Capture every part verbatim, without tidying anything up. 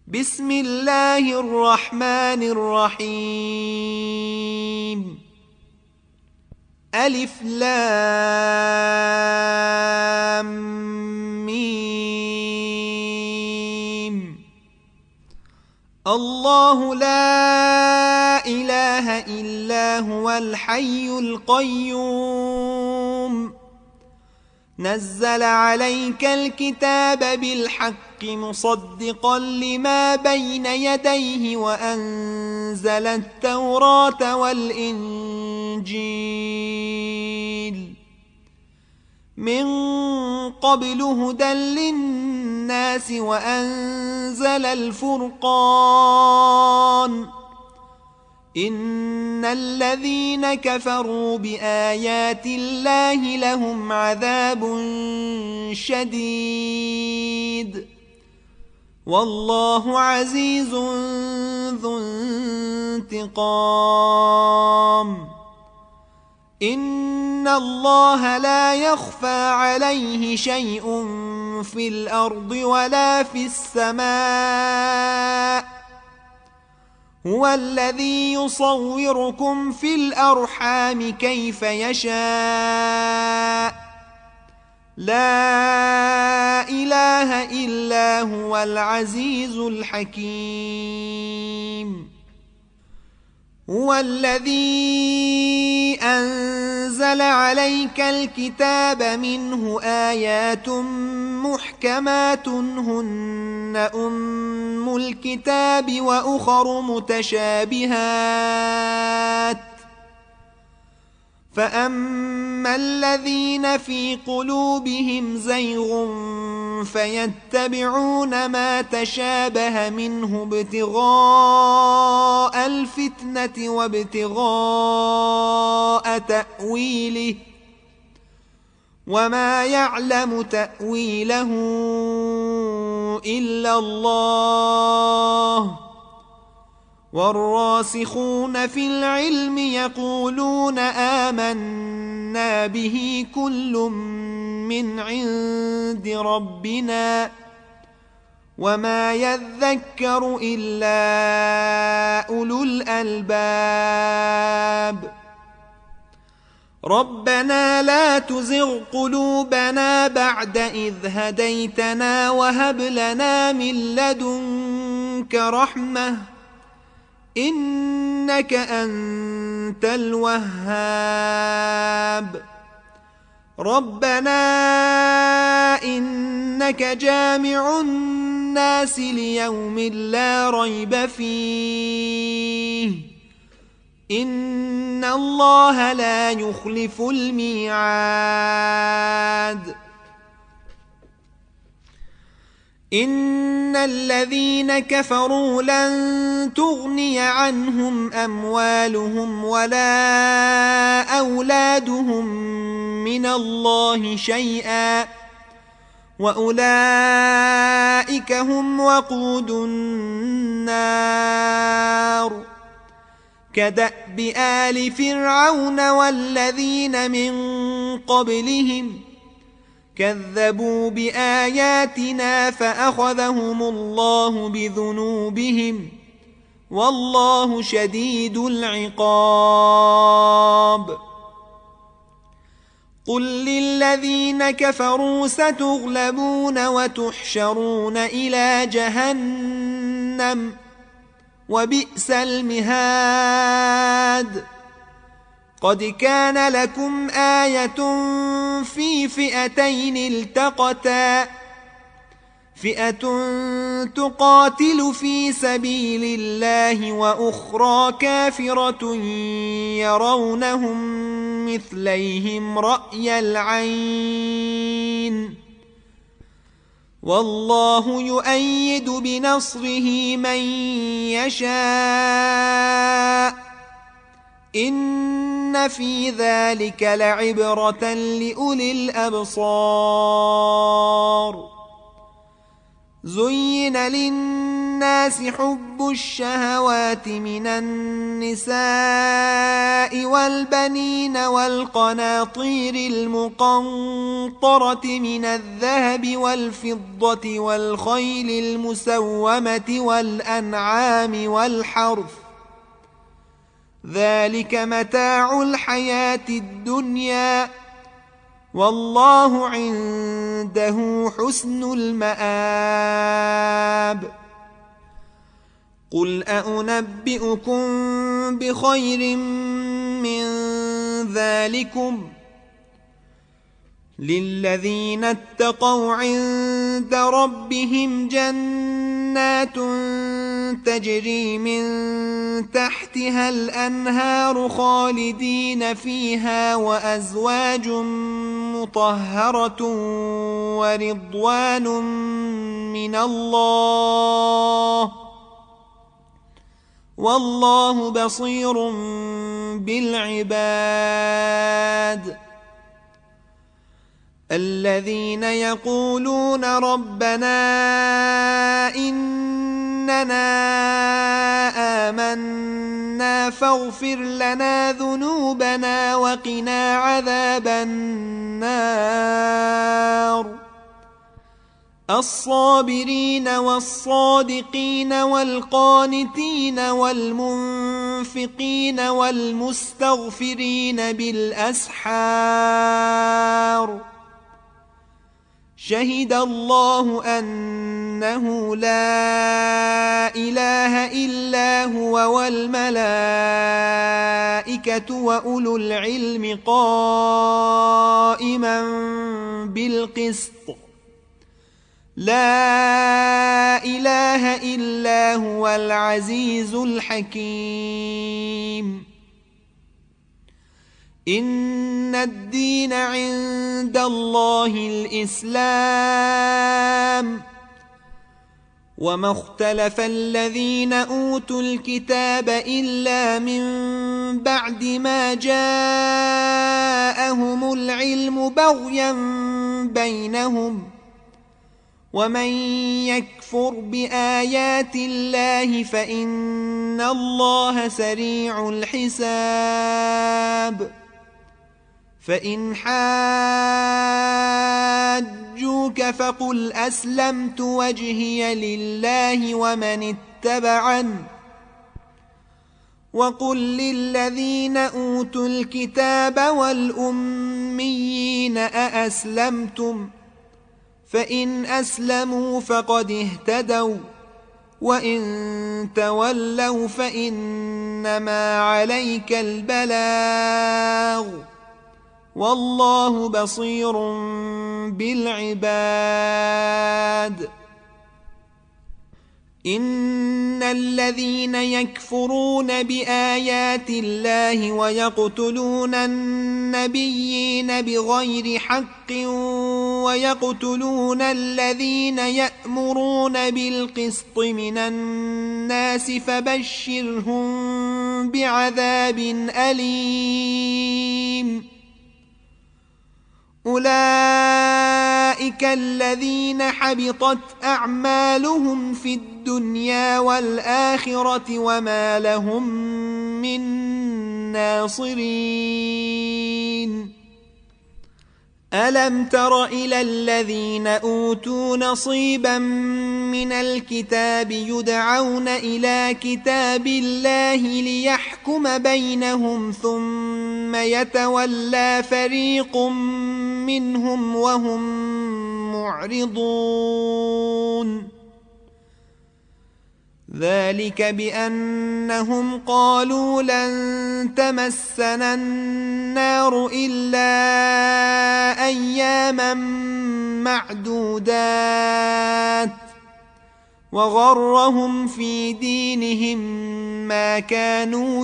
بسم الله الرحمن الرحيم. ألف لام ميم. الله لا إله إلا هو الحي القيوم نزل عليك الكتاب بالحق مصدقا لما بين يديه وأنزل التوراة والإنجيل من قبل هدى للناس وأنزل الفرقان إن الذين كفروا بآيات الله لهم عذاب شديد والله عزيز ذو انتقام. إن الله لا يخفى عليه شيء في الأرض ولا في السماء هو الذي يصوركم في الأرحام كيف يشاء لا إله إلا هو العزيز الحكيم. هو الذي أنزل عليك الكتاب منه آيات محكمات هن أم الكتاب وأخر متشابهات فأما الذين في قلوبهم زيغ فيتبعون ما تشابه منه ابتغاء الفتنة وابتغاء تأويله وما يعلم تأويله إلا الله والراسخون في العلم يقولون آمنا به كل من عند ربنا وما يذكر إلا أولو الألباب. ربنا لا تزغ قلوبنا بعد إذ هديتنا وهب لنا من لدنك رحمة إنك أنت الوهاب. ربنا إنك جامع الناس ليوم لا ريب فيه إن الله لا يخلف الميعاد. إن الذين كفروا لن تغني عنهم أموالهم ولا أولادهم من الله شيئا وأولئك هم وقود النار كدأب آل فرعون والذين من قبلهم كذبوا بآياتنا فأخذهم الله بذنوبهم والله شديد العقاب. قل للذين كفروا ستغلبون وتحشرون إلى جهنم وبئس المهاد. قد كان لكم آية في فئتين التقتا فئة تقاتل في سبيل الله وأخرى كافرة يرونهم مثليهم رأي العين والله يؤيد بنصره من يشاء إن في ذلك لعبرة لأولي الأبصار. زين للناس الناس حب الشهوات من النساء والبنين والقناطير المقنطرة من الذهب والفضة والخيل المسومة والأنعام والحرث ذلك متاع الحياة الدنيا والله عنده حسن المآب قل أنبئكم بخير من ذلكم للذين اتقوا عند ربهم جنات تجري من تحتها الأنهار خالدين فيها وأزواج مطهرة ورضوان من الله والله بصير بالعباد الذين يقولون ربنا إننا آمنا فاغفر لنا ذنوبنا وقنا عذاب النار الصابرين والصادقين والقانتين والمنفقين والمستغفرين بالأسحار شهد الله أنه لا إله إلا هو والملائكة وأولو العلم قائما بالقسط لا إله إلا هو العزيز الحكيم إن الدين عند الله الإسلام وما اختلف الذين أوتوا الكتاب إلا من بعد ما جاءهم العلم بغيا بينهم ومن يكفر بآيات الله فإن الله سريع الحساب فإن حاجوك فقل أسلمت وجهي لله ومن اتبعني وقل للذين أوتوا الكتاب والأميين أأسلمتم فإن أسلموا فقد اهتدوا وإن تولوا فإنما عليك البلاغ والله بصير بالعباد إن الذين يكفرون بآيات الله ويقتلون النبيين بغير حق ويقتلون الذين يأمرون بالقسط من الناس فبشرهم بعذاب أليم أولئك الذين حبطت أعمالهم في الدنيا والآخرة وما لهم من ناصرين ألم تر إلى الذين أوتوا نصيبا من الكتاب يدعون إلى كتاب الله ليحكم بينهم ثم يتولى فريق منهم وهم معرضون ذلك بأنهم قالوا لن تمسنا النار إلا أياما معدودات وغرهم في دينهم ما كانوا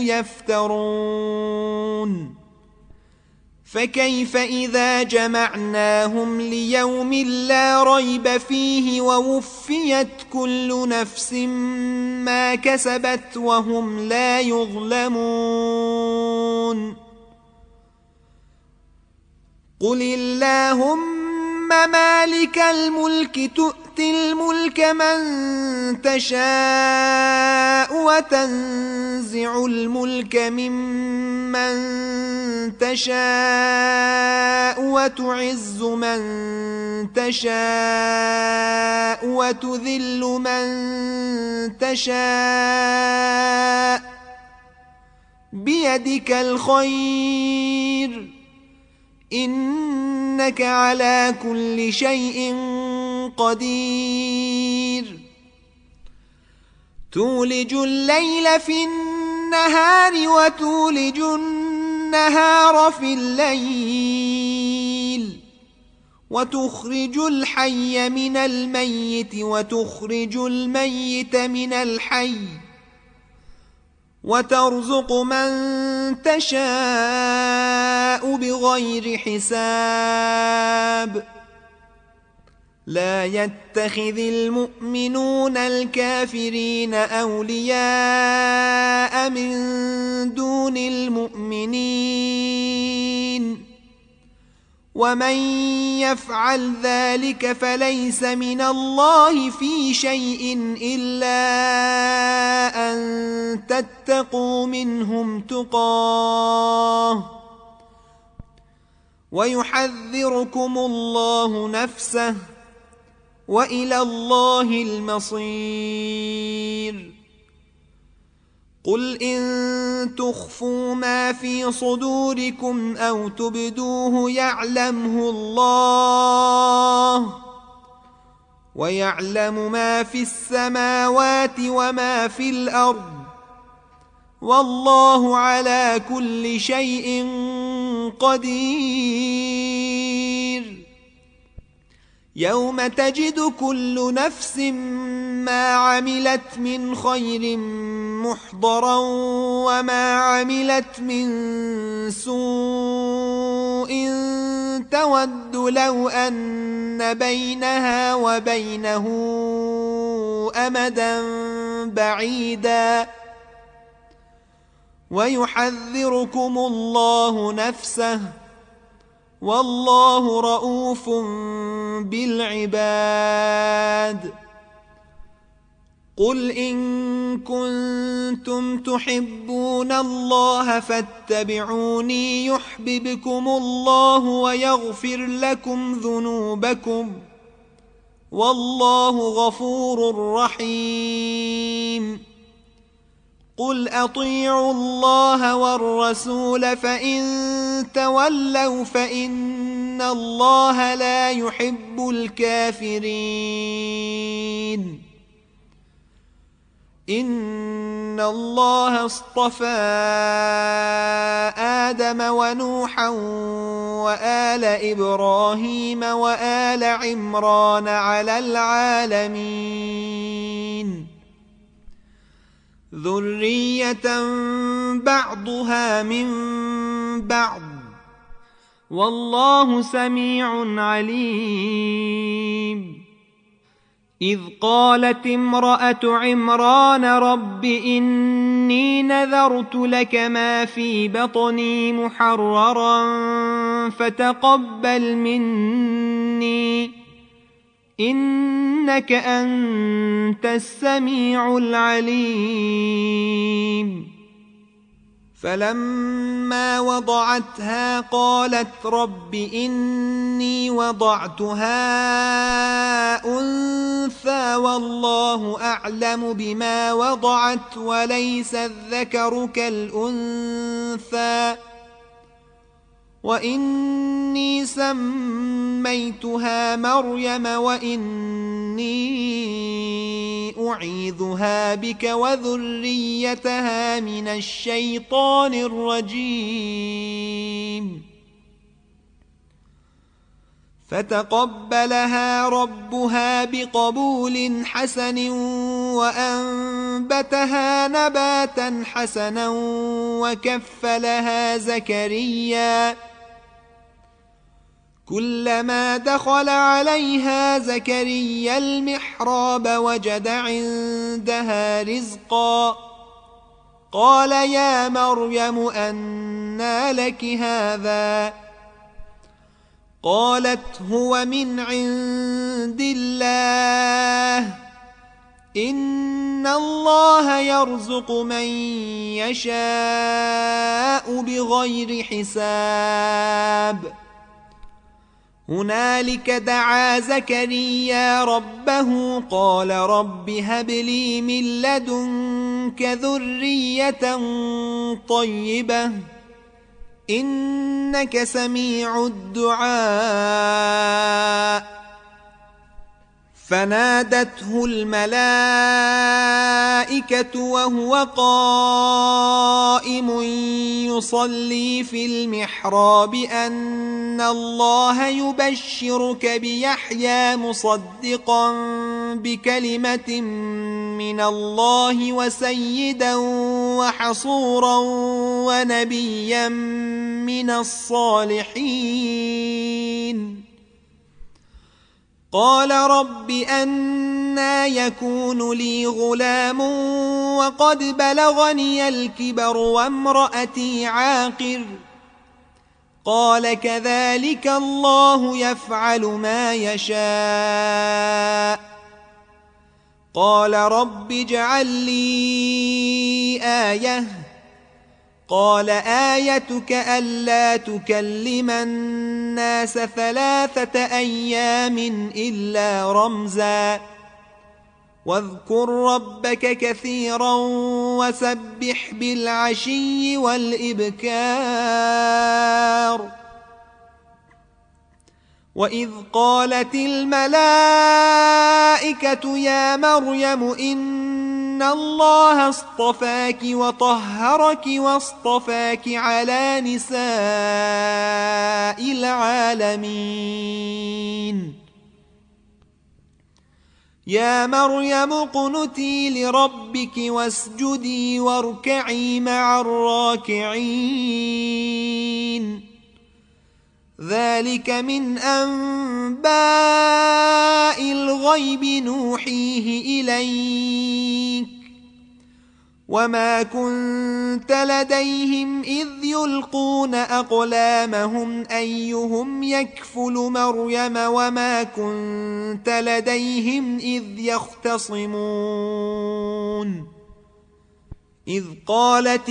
يفترون فكيف إذا جمعناهم ليوم لا ريب فيه ووفيت كل نفس ما كسبت وهم لا يظلمون قل اللهم مالك الملك تؤتي تؤتي الملك من تشاء وتنزع الملك ممن تشاء وتعز من تشاء وتذل من تشاء بيدك الخير إنك على كل شيء قدير تولج الليل في النهار وتولج النهار في الليل وتخرج الحي من الميت وتخرج الميت من الحي وترزق من تشاء بغير حساب لا يتخذ المؤمنون الكافرين أولياء من دون المؤمنين ومن يفعل ذلك فليس من الله في شيء إلا أن تتقوا منهم تقاه ويحذركم الله نفسه وإلى الله المصير قل إن تخفوا ما في صدوركم أو تبدوه يعلمه الله ويعلم ما في السماوات وما في الأرض والله على كل شيء قدير يوم تجد كل نفس ما عملت من خير محضرا وما عملت من سوء تود لو أن بينها وبينه أمدا بعيدا ويحذركم الله نفسه والله رؤوف بالعباد قل إن كنتم تحبون الله فاتبعوني يحببكم الله ويغفر لكم ذنوبكم والله غفور رحيم قل أطيعوا الله والرسول فإن تولوا فإن الله لا يحب الكافرين إن الله اصطفى آدم ونوحا وآل إبراهيم وآل عمران على العالمين ذرية بعضها من بعض والله سميع عليم إذ قالت امرأة عمران رب إني نذرت لك ما في بطني محررا فتقبل مني إنك أنت السميع العليم فلما وضعتها قالت رب إني وضعتها أنثى والله أعلم بما وضعت وليس الذكر كالأنثى وإني سميتها مريم وإني أعيذها بك وذريتها من الشيطان الرجيم فتقبلها ربها بقبول حسن وأنبتها نباتا حسنا وكفلها زكريا كلما دخل عليها زكريا المحراب وجد عندها رزقا قال يا مريم أنى لك هذا قالت هو من عند الله إن الله يرزق من يشاء بغير حساب. هنالك دعا زكريا ربه قال رب هب لي من لدنك ذرية طيبة إنك سميع الدعاء. فنادته الملائكة وهو قائم يصلي في المحراب أن الله يبشرك بيحيى مصدقا بكلمة من الله وسيدا وحصورا ونبيا من الصالحين. قال رب أنى يكون لي غلام وقد بلغني الكبر وامرأتي عاقر. قال كذلك الله يفعل ما يشاء. قال رب اجعل لي آية. قال آيتك ألا تكلم الناس ثلاثة أيام إلا رمزا واذكر ربك كثيرا وسبح بالعشي والإبكار. وإذ قالت الملائكة يا مريم إن الله اصطفاك وطهرك واصطفاك على نساء العالمين. يا مريم اقنتي لربك واسجدي واركعي مع الراكعين. ذلك من أنباء الغيب نوحيه إليك وما كنت لديهم إذ يلقون أقلامهم أيهم يكفل مريم وما كنت لديهم إذ يختصمون. إذ قالت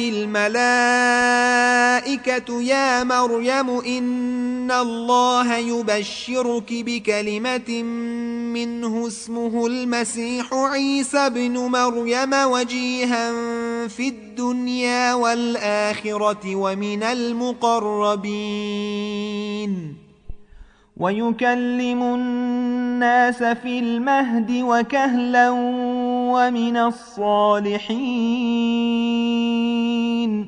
الملائكة يا مريم إن الله يبشرك بكلمة منه اسمه المسيح عيسى بن مريم وجيها في الدنيا والآخرة ومن المقربين ويكلم الناس في المهد وكهلا ومن الصالحين.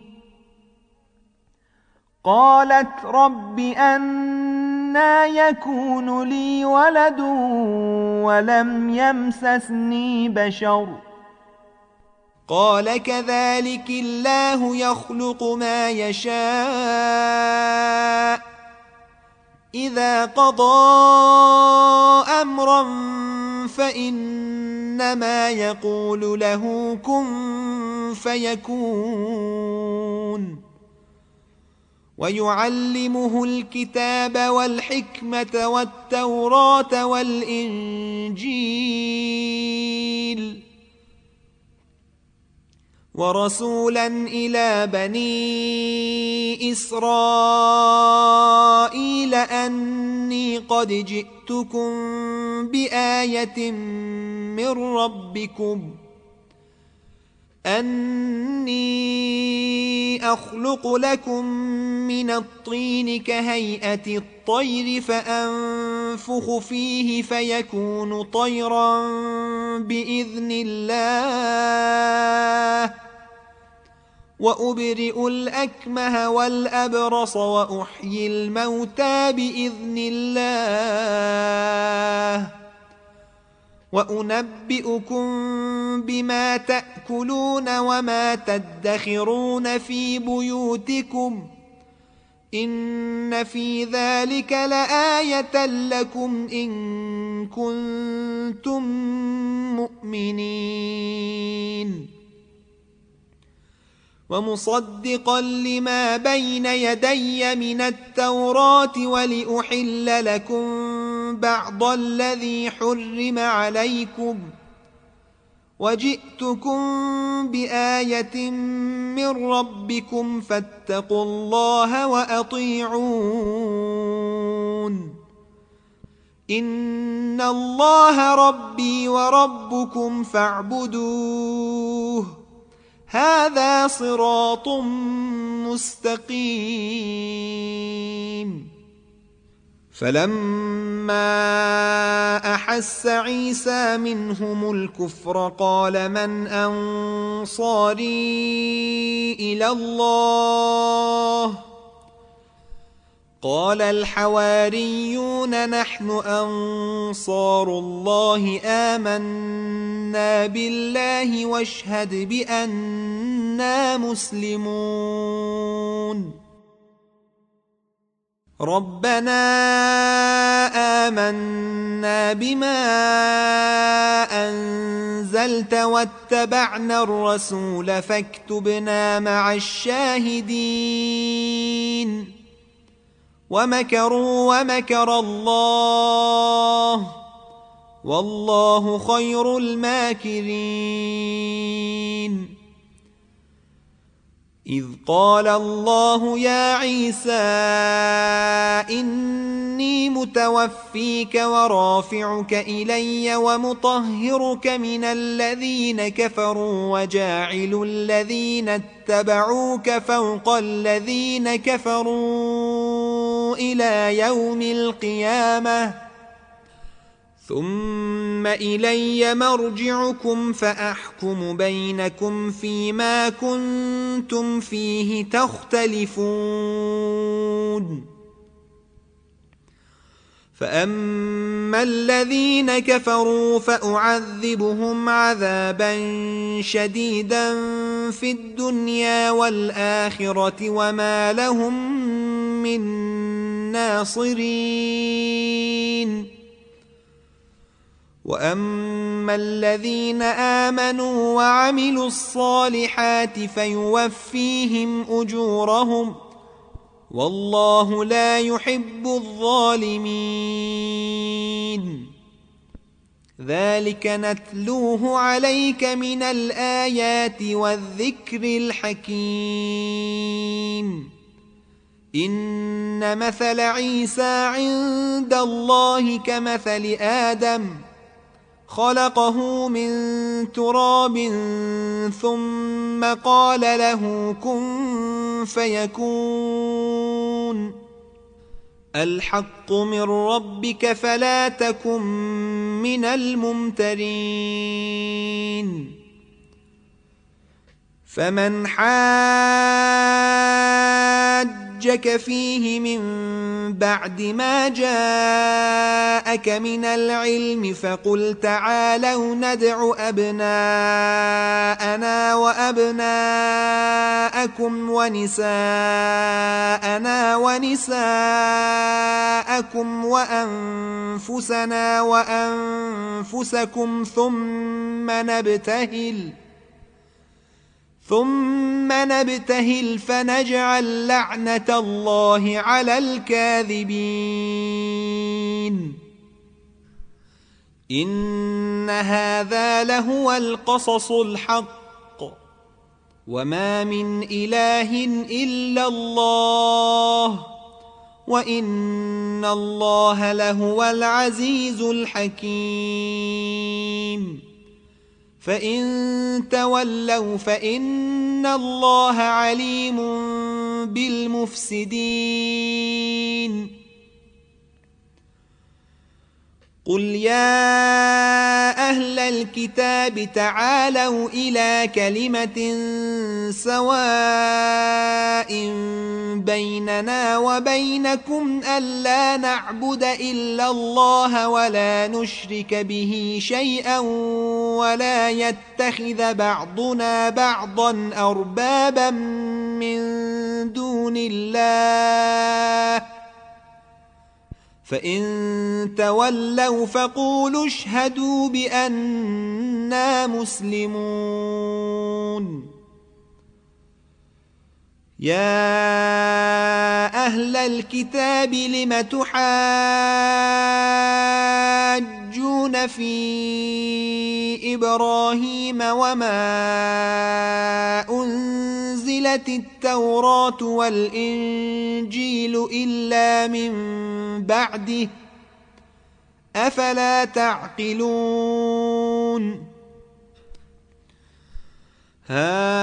قالت رب أنى يكون لي ولد ولم يمسسني بشر. قال كذلك الله يخلق ما يشاء إذا قضى أمرا فإنما يقول له كن فيكون. ويعلمه الكتاب والحكمة والتوراة والإنجيل ورسولا إلى بني إسرائيل أني قد جئتكم بآية من ربكم أني أخلق لكم من الطين كهيئة الطير فأنفخ فيه فيكون طيرا بإذن الله وأبرئ الأكمه والأبرص وأحيي الموتى بإذن الله وأنبئكم بما تأكلون وما تدخرون في بيوتكم إن في ذلك لآية لكم إن كنتم مؤمنين. ومصدقا لما بين يدي من التوراة ولأحل لكم بعض الذي حرم عليكم وجئتكم بآية من ربكم فاتقوا الله وأطيعون إن الله ربي وربكم فاعبدوه هذا صراط مستقيم. فلما أحس عيسى منهم الكفر قال من أنصاري إلى الله قال الحواريون نحن أنصار الله آمنا بالله واشهد بأننا مسلمون. ربنا آمنا بما أنزلت واتبعنا الرسول فاكتبنا مع الشاهدين. ومكروا ومكر الله والله خير الماكرين. إذ قال الله يا عيسى إني متوفيك ورافعك إلي ومطهرك من الذين كفروا وجاعل الذين اتبعوك فوق الذين كفروا إلى يوم القيامة ثم إلي مرجعكم فأحكم بينكم فيما كنتم فيه تختلفون. فأما الذين كفروا فأعذبهم عذابا شديدا في الدنيا والآخرة وما لهم من ناصرين. وأما الذين آمنوا وعملوا الصالحات فيوفيهم أجورهم والله لا يحب الظالمين. ذلك نتلوه عليك من الآيات والذكر الحكيم. إن مثل عيسى عند الله كمثل آدم خلقه من تراب ثم قال له كن فيكون. الحق من ربك فلا تكن من الممترين. فمن حاجك فيه من بعد ما جاءك من العلم فقل تعالوا ندع أبناءنا وأبناءكم ونساءنا ونساءكم وأنفسنا وأنفسكم ثم نبتهل ثم نبتهل فنجعل لعنة الله على الكاذبين. إن هذا لهو القصص الحق وما من إله إلا الله وإن الله لهو العزيز الحكيم. فإن تولوا فإن الله عليم بالمفسدين. قل يا أهل الكتاب تعالوا إلى كلمة سواء بيننا وبينكم ألا نعبد إلا الله ولا نشرك به شيئا ولا يتخذ بعضنا بعضا أربابا من دون الله فإن تولوا فقولوا اشهدوا بأننا مسلمون. يا أهل الكتاب لم تحاجون في إبراهيم وما أنزلت التوراة والإنجيل إلا من بعده أفلا تعقلون ها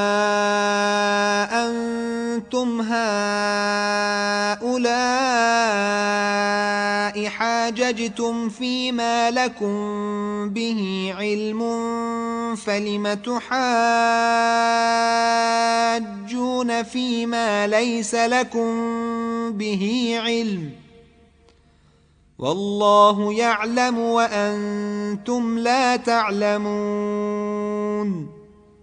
أنتم هؤلاء حاججتم فيما لكم به علم فلم تحاجون فيما ليس لكم به علم والله يعلم وأنتم لا تعلمون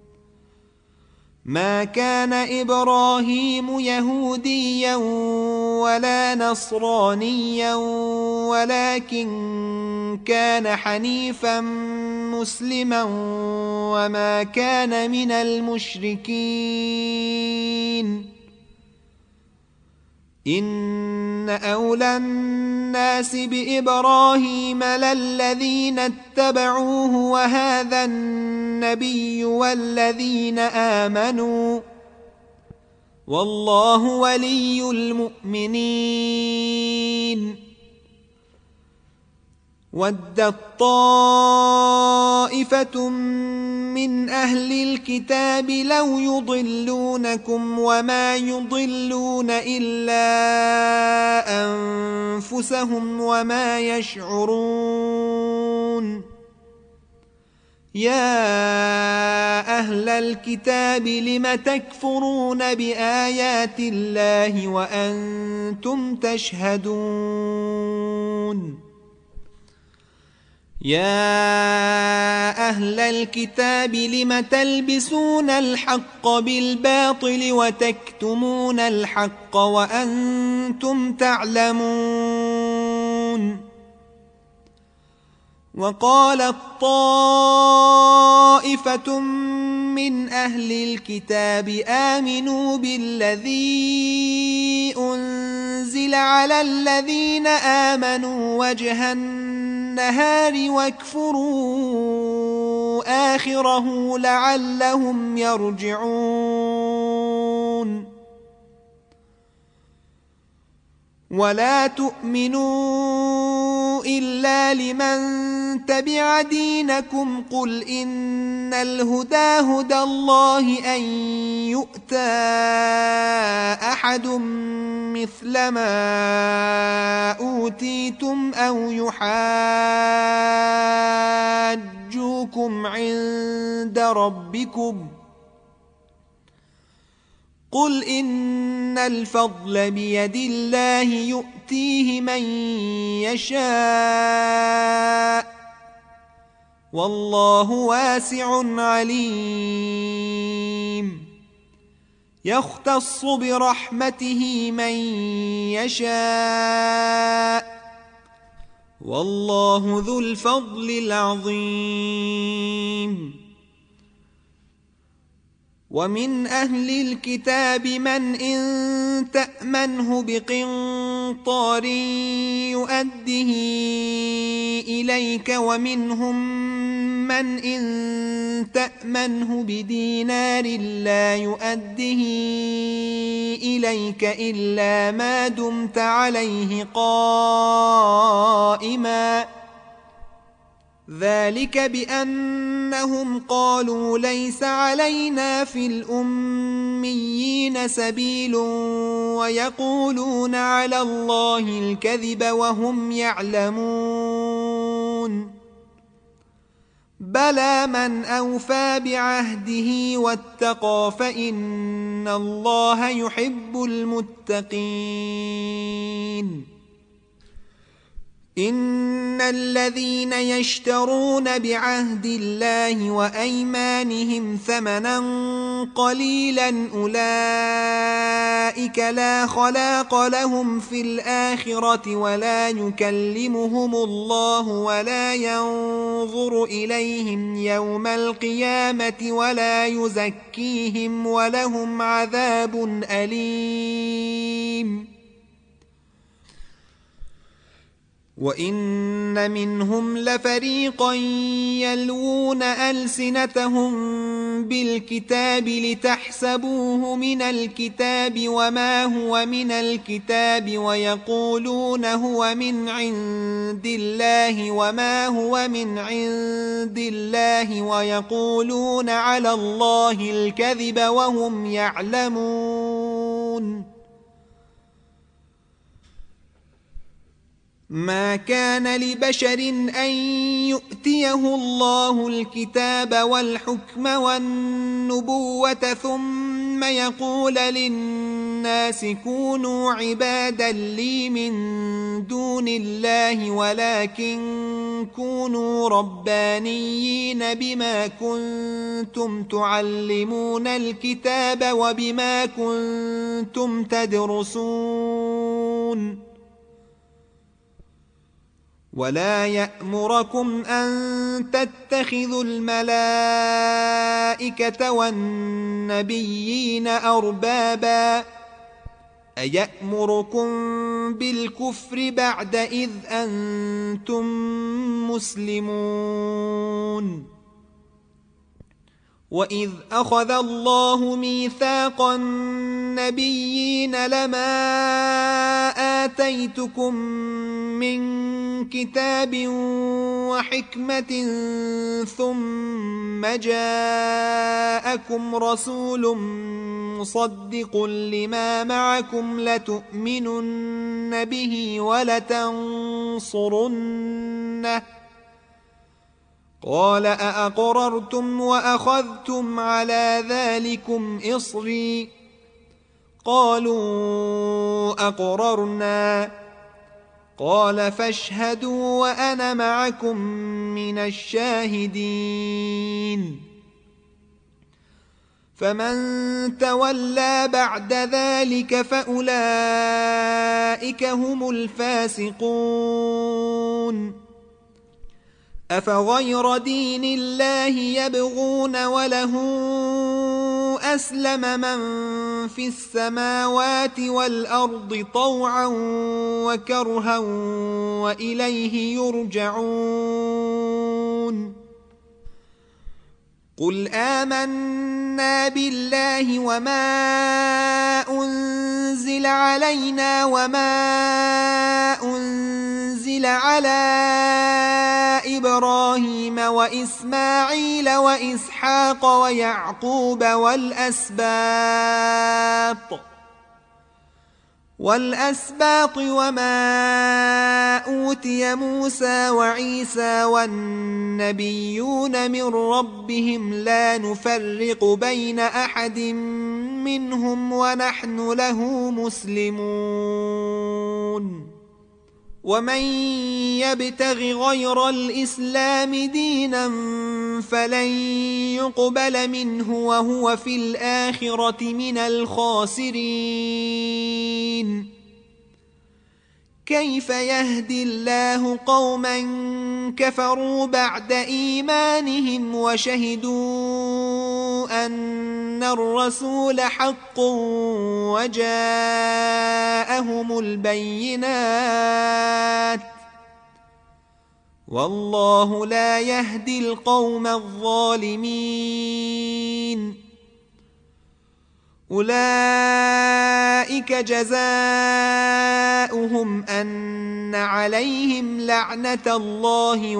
ما كان إبراهيم يهوديا ولا نصرانيا ولكن كان حنيفا مسلما وما كان من المشركين إن أولى الناس بإبراهيم للذين اتبعوه وهذا النبي والذين آمنوا والله ولي المؤمنين ودت طائفة من أهل الكتاب لو يضلونكم وما يضلون إلا أنفسهم وما يشعرون يا أهل الكتاب لم تكفرون بآيات الله وأنتم تشهدون يا أهل الكتاب لم تلبسون الحق بالباطل وتكتمون الحق وأنتم تعلمون وقالت طائفة من أهل الكتاب آمنوا بالذي أنزل على الذين آمنوا وجه النهار واكفروا آخره لعلهم يرجعون ولا تؤمنوا إلا لمن تبع دينكم قل إن الهدى هدى الله أن يؤتى أحد مثل ما أوتيتم أو يحاجوكم عند ربكم قل إن الفضل بيد الله يؤتيه من يشاء والله واسع عليم يختص برحمته من يشاء والله ذو الفضل العظيم ومن أهل الكتاب من إن تأمنه بقنطار يؤده إليك ومنهم من إن تأمنه بدينار لا يؤده إليك إلا ما دمت عليه قائما ذلك بأنهم قالوا ليس علينا في الأميين سبيل ويقولون على الله الكذب وهم يعلمون بلى من أوفى بعهده واتقى فإن الله يحب المتقين إن الذين يشترون بعهد الله وأيمانهم ثمنا قليلا أولئك لا خلاق لهم في الآخرة ولا يكلمهم الله ولا ينظر إليهم يوم القيامة ولا يزكيهم ولهم عذاب أليم. وإن منهم لفريقا يلوون ألسنتهم بالكتاب لتحسبوه من الكتاب وما هو من الكتاب ويقولون هو من عند الله وما هو من عند الله ويقولون على الله الكذب وهم يعلمون. ما كان لبشر أن يؤتيه الله الكتاب والحكم والنبوة ثم يقول للناس كونوا عبادا لي من دون الله ولكن كونوا ربانيين بما كنتم تعلمون الكتاب وبما كنتم تدرسون. ولا يأمركم أن تتخذوا الملائكة والنبيين أربابا أيأمركم بالكفر بعد إذ أنتم مسلمون. وإذ أخذ الله ميثاق النبيين لما آتيتكم من كتاب وحكمة ثم جاءكم رسول مصدق لما معكم لتؤمنن به ولتنصرنه قال أأقررتم وأخذتم على ذلكم إصري قالوا أقررنا قال فاشهدوا وأنا معكم من الشاهدين. فمن تولى بعد ذلك فأولئك هم الفاسقون. أفغير دين الله يبغون وله أسلم من في السماوات والأرض طوعا وكرها وإليه يرجعون. قل آمنا بالله وما أنزل علينا وما أنزل على إبراهيم وإسماعيل وإسحاق ويعقوب والأسباط والأسباط وما أوتي موسى وعيسى والنبيون من ربهم لا نفرق بين أحد منهم ونحن له مسلمون. ومن يبتغ غير الإسلام دينا فلن يقبل منه وهو في الآخرة من الخاسرين. كيف يهدي الله قوما كفروا بعد إيمانهم وشهدوا أن الرسول حق وجاءهم البينات والله لا يهدي القوم الظالمين. أولئك جزاؤهم أن عليهم لعنة الله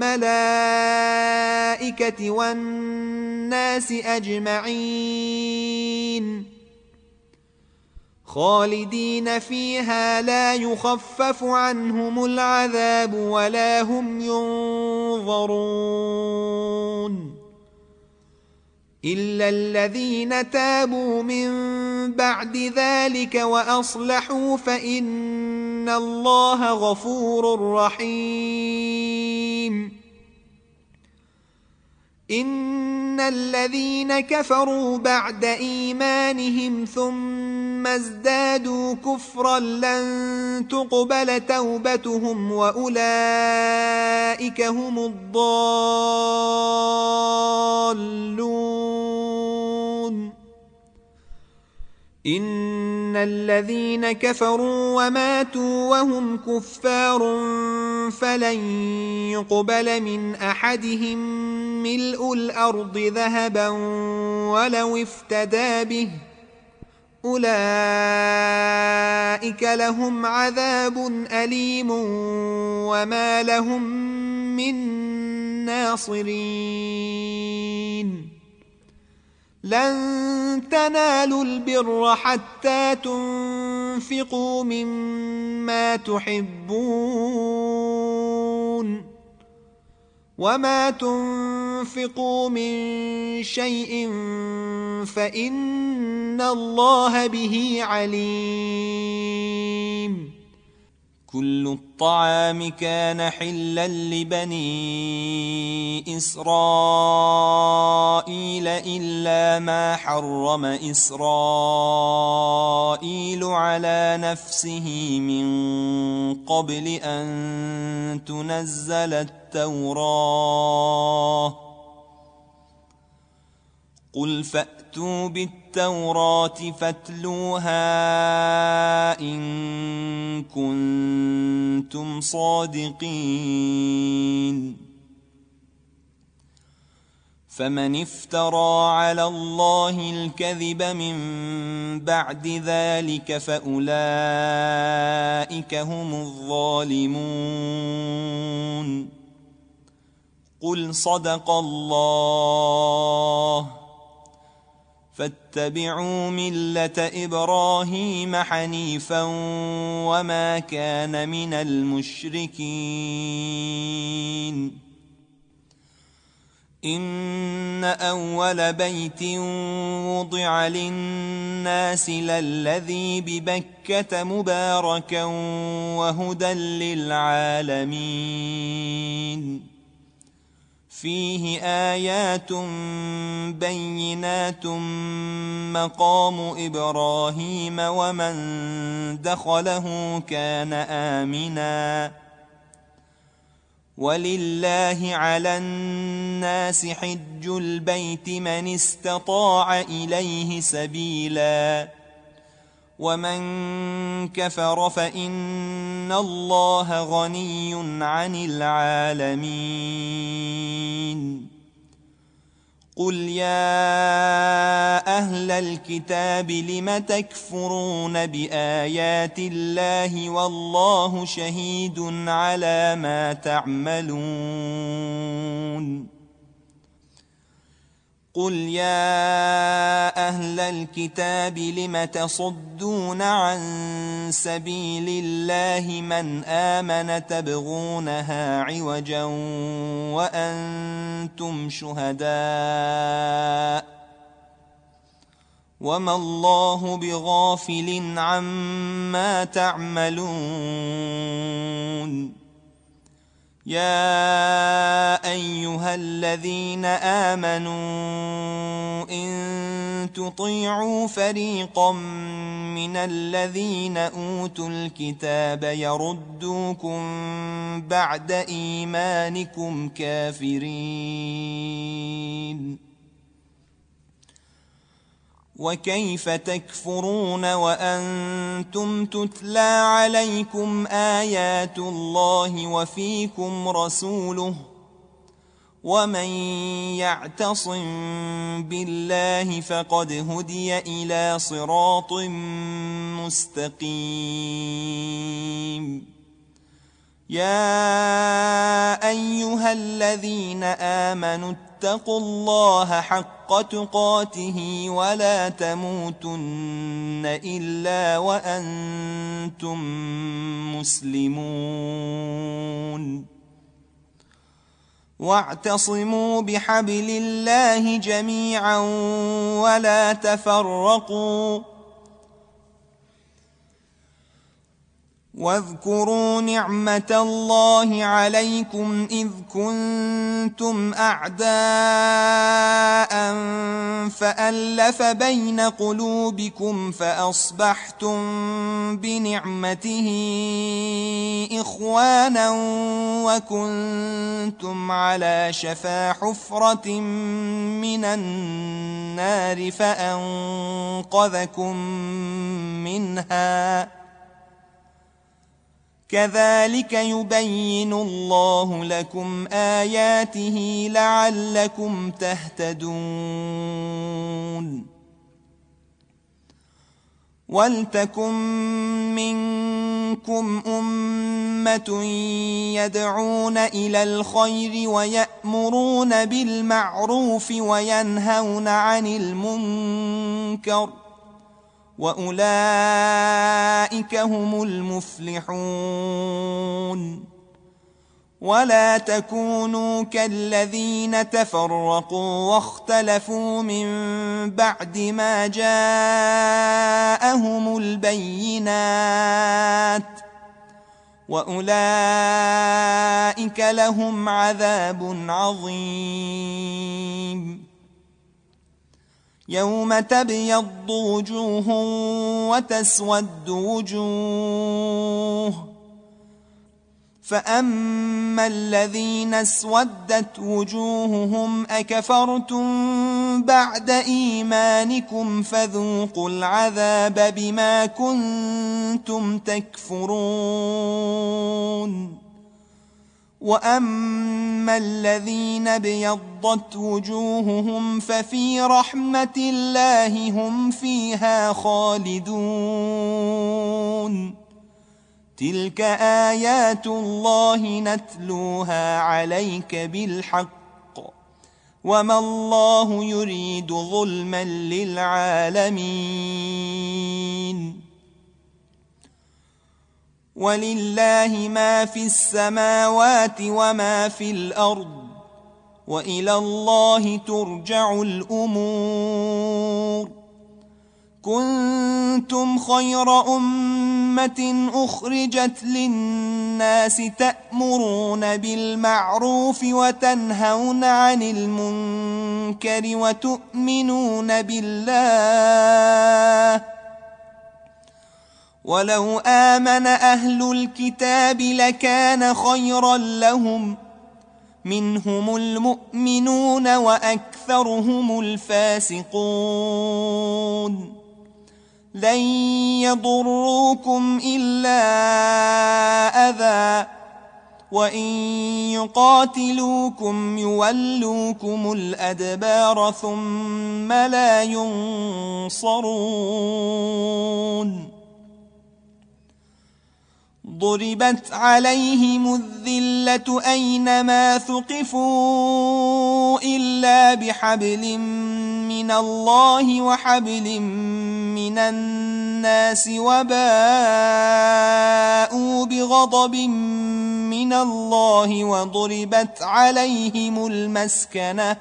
والملائكة والناس أجمعين خالدين فيها لا يخفف عنهم العذاب ولا هم ينظرون إلا الذين تابوا من بعد ذلك وأصلحوا فإن إن الله غفور رحيم. إن الذين كفروا بعد إيمانهم ثم ازدادوا كفرا لن تقبل توبتهم وأولئك هم الضالون. إن الذين كفروا وماتوا وهم كفار فلن يقبل من أحدهم ملء الأرض ذهبا ولو افتدى به أولئك لهم عذاب أليم وما لهم من ناصرين. لن تنالوا البر حتى تنفقوا مما تحبون وما تنفقوا من شيء فإن الله به عليم. كل الطعام كان حلا لبني إسرائيل إلا ما حرم إسرائيل على نفسه من قبل أن تنزل التوراة. قل فأتوا بالتوراة فاتلوها إن كنتم صادقين. فمن افترى على الله الكذب من بعد ذلك فأولئك هم الظالمون. قل صدق الله فاتبعوا ملة إبراهيم حنيفا وما كان من المشركين. إن أول بيت وضع للناس للذي ببكة مباركا وهدى للعالمين. فيه آيات بينات مقام إبراهيم ومن دخله كان آمنا. ولله على الناس حج البيت من استطاع إليه سبيلا ومن كفر فإن الله غني عن العالمين. قل يا أهل الكتاب لم تكفرون بآيات الله والله شهيد على ما تعملون. قل يا أهل الكتاب لم تصدون عن سبيل الله من آمن تبغونها عوجا وأنتم شهداء وما الله بغافل عما تعملون. يا أيها الذين آمنوا إن تطيعوا فريقا من الذين أوتوا الكتاب يردوكم بعد إيمانكم كافرين. وكيف تكفرون وأنتم تتلى عليكم آيات الله وفيكم رسوله ومن يعتصم بالله فقد هدي إلى صراط مستقيم. يا أيها الذين آمنوا اتقوا الله حق تقاته ولا تموتن إلا وأنتم مسلمون. واعتصموا بحبل الله جميعا ولا تفرقوا واذكروا نعمة الله عليكم إذ كنتم أعداء فألف بين قلوبكم فأصبحتم بنعمته إخوانا وكنتم على شفا حفرة من النار فأنقذكم منها كذلك يبين الله لكم آياته لعلكم تهتدون ولتكن منكم أمة يدعون إلى الخير ويأمرون بالمعروف وينهون عن المنكر وأولئك هم المفلحون ولا تكونوا كالذين تفرقوا واختلفوا من بعد ما جاءهم البينات وأولئك لهم عذاب عظيم يوم تبيض وجوه وتسود وجوه فأما الذين اسودت وجوههم أكفرتم بعد إيمانكم فذوقوا العذاب بما كنتم تكفرون وأما الذين ابيضت وجوههم ففي رحمة الله هم فيها خالدون تلك آيات الله نتلوها عليك بالحق وما الله يريد ظلما للعالمين ولله ما في السماوات وما في الأرض وإلى الله ترجع الأمور كنتم خير أمة أخرجت للناس تأمرون بالمعروف وتنهون عن المنكر وتؤمنون بالله ولو آمن أهل الكتاب لكان خيرا لهم منهم المؤمنون وأكثرهم الفاسقون لن يضروكم إلا أذى وإن يقاتلوكم يولوكم الأدبار ثم لا ينصرون ضربت عليهم الذلة أينما ثقفوا إلا بحبل من الله وحبل من الناس وباءوا بغضب من الله وضربت عليهم المسكنة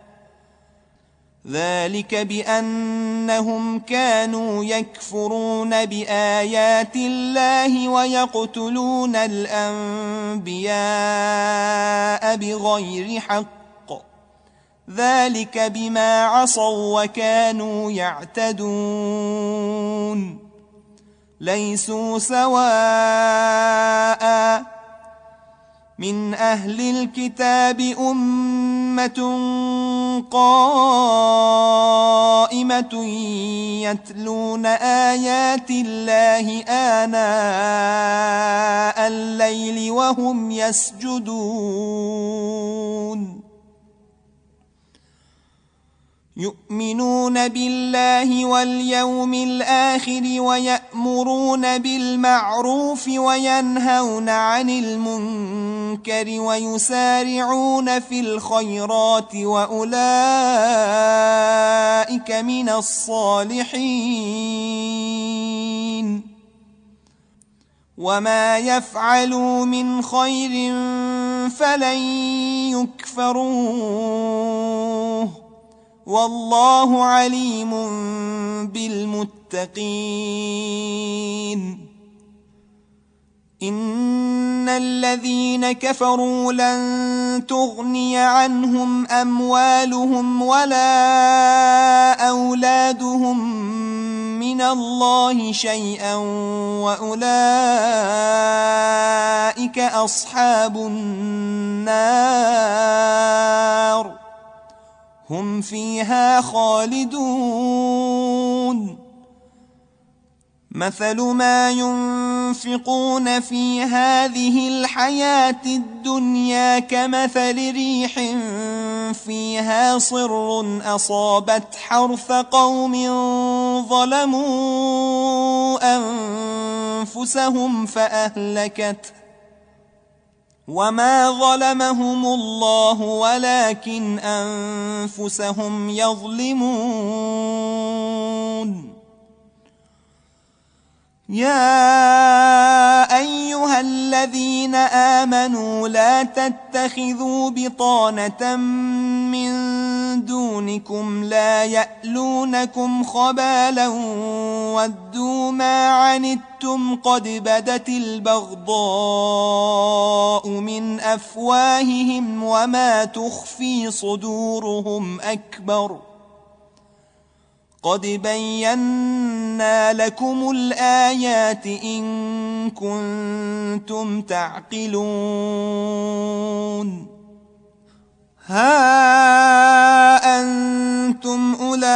ذلك بأنهم كانوا يكفرون بآيات الله ويقتلون الأنبياء بغير حق ذلك بما عصوا وكانوا يعتدون ليسوا سواء من أهل الكتاب أمة قائمة يتلون آيات الله آناء الليل وهم يسجدون يؤمنون بالله واليوم الآخر ويأمرون بالمعروف وينهون عن المنكر ويسارعون في الخيرات وأولئك من الصالحين وما يفعلوا من خير فلن يكفروه والله عليم بالمتقين إن الذين كفروا لن تغني عنهم أموالهم ولا أولادهم من الله شيئا وأولئك أصحاب النار هم فيها خالدون مثل ما ينفقون في هذه الحياة الدنيا كمثل ريح فيها صر أصابت حرث قوم ظلموا أنفسهم فأهلكت وما ظلمهم الله ولكن أنفسهم يظلمون يا أيها الذين آمنوا لا تتخذوا بطانة من دونكم لا يألونكم خبالا ودوا ما عنتم قد بدت البغضاء من أفواههم وما تخفي صدورهم أكبر قد بينا لكم الآيات إن كنتم تعقلون ها أنتم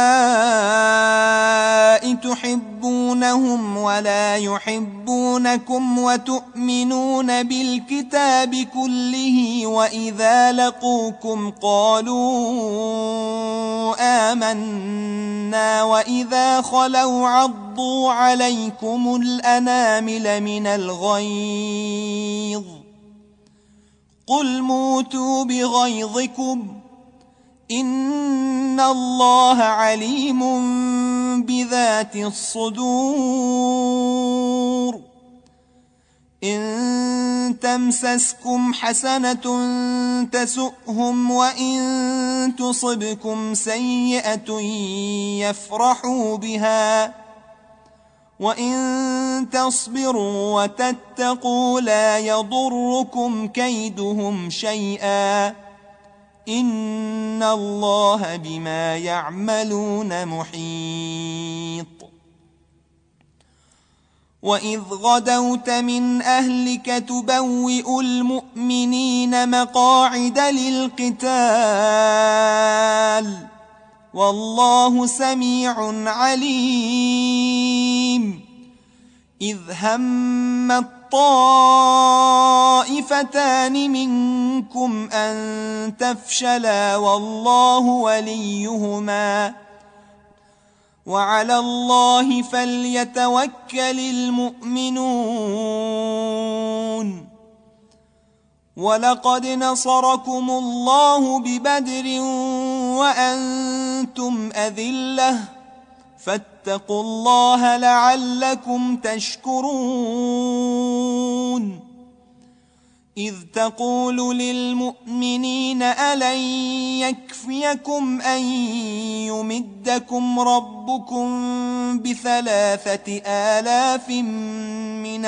أولئك تحبونهم ولا يحبونكم وتؤمنون بالكتاب كله وإذا لقوكم قالوا آمنا وإذا خلوا عضوا عليكم الأنامل من الغيظ قل موتوا بغيظكم إن الله عليم بذات الصدور إن تمسسكم حسنة تسؤهم وإن تصبكم سيئة يفرحوا بها وإن تصبروا وتتقوا لا يضركم كيدهم شيئا إن الله بما يعملون محيط وإذ غدوت من أهلك تبوئ المؤمنين مقاعد للقتال والله سميع عليم إذ هم الطائفتان منكم أن تفشلا والله وليهما وعلى الله فليتوكل المؤمنون ولقد نصركم الله ببدر وأنتم أذلة فاتقوا الله لعلكم تشكرون إذ تقول للمؤمنين ألن يكفيكم أن يمدكم ربكم بثلاثة آلاف من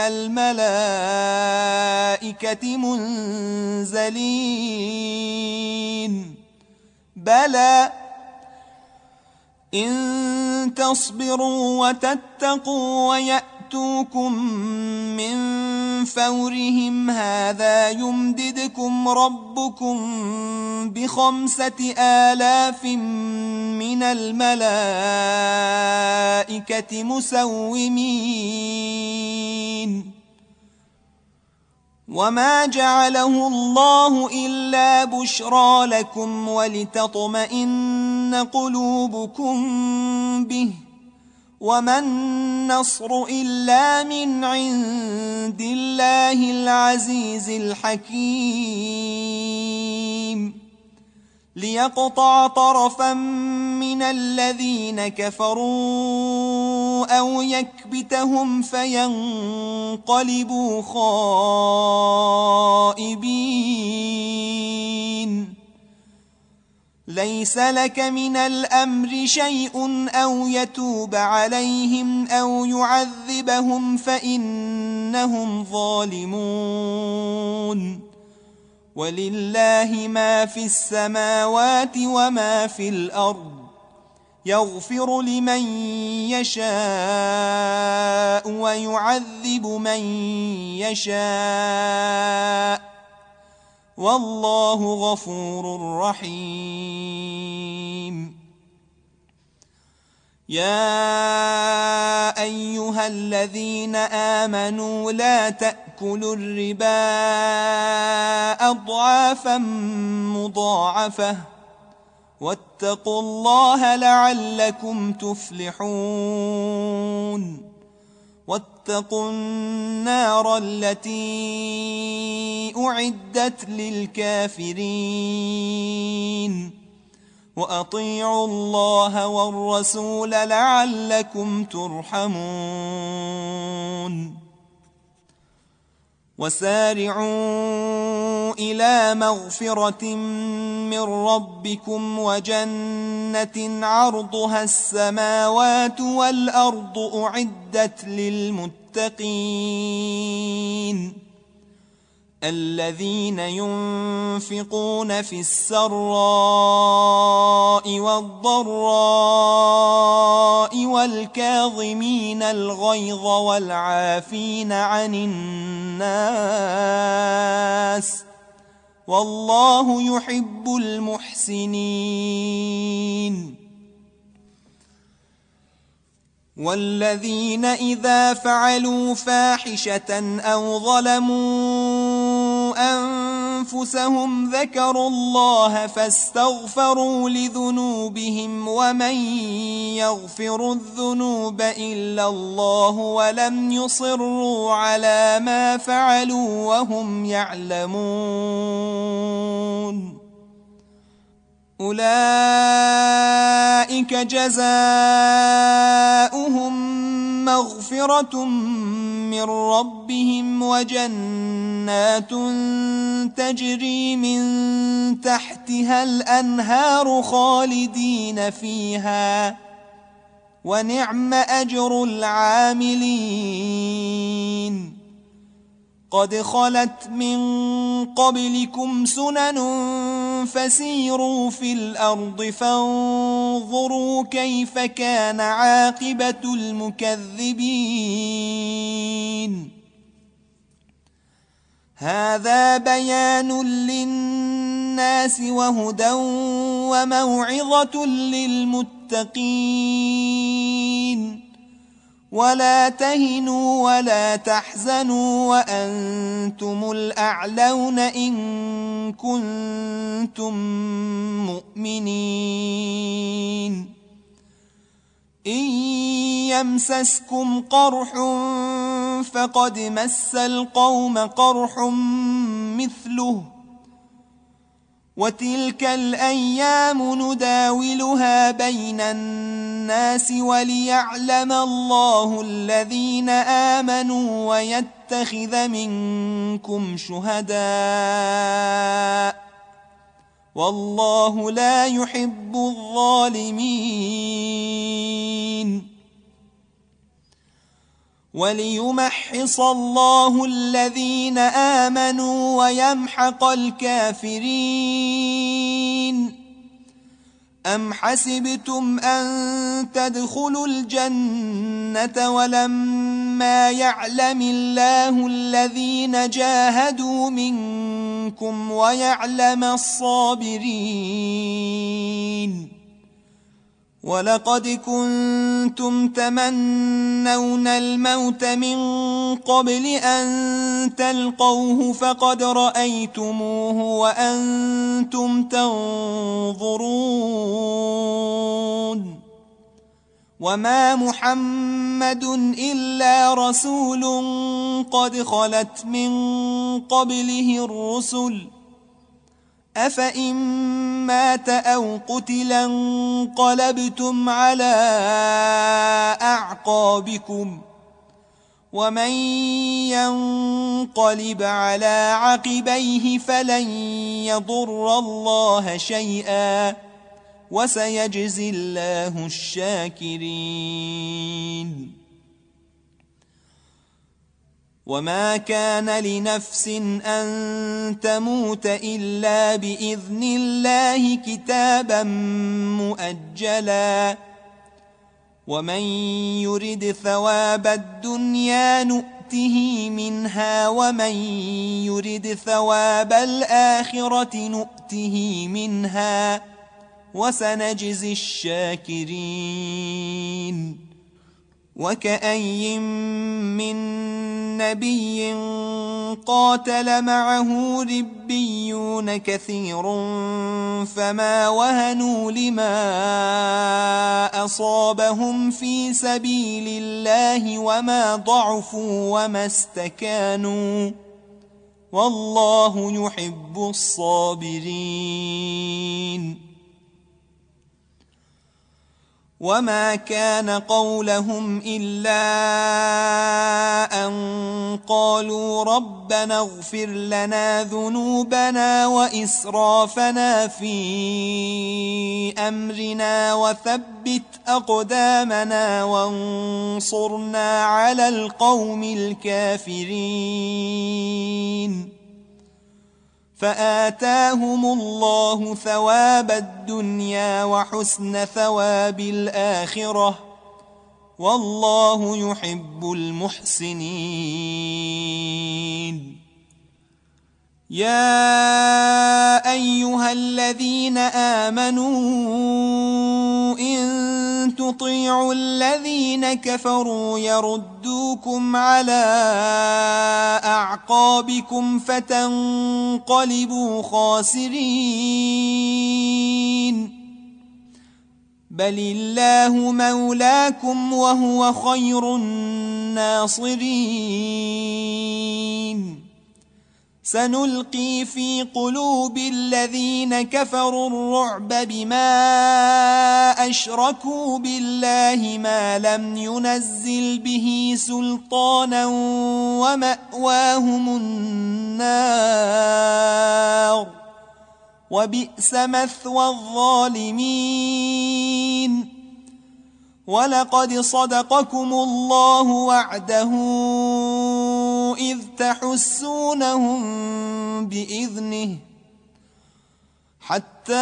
الملائكة منزلين بلى إن تصبروا وتتقوا ويأتوكم من فورهم هذا يمددكم ربكم بخمسة آلاف من الملائكة مسومين وما جعله الله إلا بشرى لكم ولتطمئن قلوبكم به وما النصر إلا من عند الله العزيز الحكيم ليقطع طرفا من الذين كفروا أو يكبتهم فينقلبوا خائبين ليس لك من الأمر شيء أو يتوب عليهم أو يعذبهم فإن إنهم ظالمون ولله ما في السماوات وما في الأرض يغفر لمن يشاء ويعذب من يشاء والله غفور رحيم يا أيها الذين آمنوا لا تأكلوا الربا أضعافا مضاعفة واتقوا الله لعلكم تفلحون واتقوا النار التي أعدت للكافرين وأطيعوا الله والرسول لعلكم ترحمون وسارعوا إلى مغفرة من ربكم وجنة عرضها السماوات والأرض أعدت للمتقين الذين ينفقون في السراء والضراء والكاظمين الغيظ والعافين عن الناس والله يحب المحسنين والذين إذا فعلوا فاحشة أو ظلموا أنفسهم ذكروا الله فاستغفروا لذنوبهم ومن يغفر الذنوب إلا الله ولم يصروا على ما فعلوا وهم يعلمون أولئك جزاؤهم مغفرة من ربهم وجنات تجري من تحتها الأنهار خالدين فيها ونعم أجر العاملين قد خلت من قبلكم سنن فسيروا في الأرض فانظروا كيف كان عاقبة المكذبين هذا بيان للناس وهدى وموعظة للمتقين ولا تهنوا ولا تحزنوا وأنتم الأعلون إن كنتم مؤمنين إن يمسسكم قرح فقد مس القوم قرح مثله وتلك الأيام نداولها بين الناس وليعلم الله الذين آمنوا ويتخذ منكم شهداء والله لا يحب الظالمين وليمحص الله الذين آمنوا ويمحق الكافرين أم حسبتم أن تدخلوا الجنة ولما يعلم الله الذين جاهدوا منكم ويعلم الصابرين ولقد كنتم تمنون الموت من قبل أن تلقوه فقد رأيتموه وأنتم تنظرون وما محمد إلا رسول قد خلت من قبله الرسل أفإن مات أو قتلا انقلبتم على أعقابكم ومن ينقلب على عقبيه فلن يضر الله شيئا وسيجزي الله الشاكرين وما كان لنفس أن تموت إلا بإذن الله كتابا مؤجلا ومن يرد ثواب الدنيا نؤته منها ومن يرد ثواب الآخرة نؤته منها وسنجزي الشاكرين وكأي من نبي قاتل معه ربيون كثير فما وهنوا لما أصابهم في سبيل الله وما ضعفوا وما استكانوا والله يحب الصابرين وما كان قولهم إلا أن قالوا ربنا اغفر لنا ذنوبنا وإسرافنا في أمرنا وثبت أقدامنا وانصرنا على القوم الكافرين فآتاهم الله ثواب الدنيا وحسن ثواب الآخرة والله يحب المحسنين يا أيها الذين آمنوا إن تطيعوا الذين كفروا يردوكم على أعقابكم فتنقلبوا خاسرين بل الله مولاكم وهو خير الناصرين سنلقي في قلوب الذين كفروا الرعب بما أشركوا بالله ما لم ينزل به سلطانا ومأواهم النار وبئس مثوى الظالمين ولقد صدقكم الله وعده إذ تحسونهم بإذنه حتى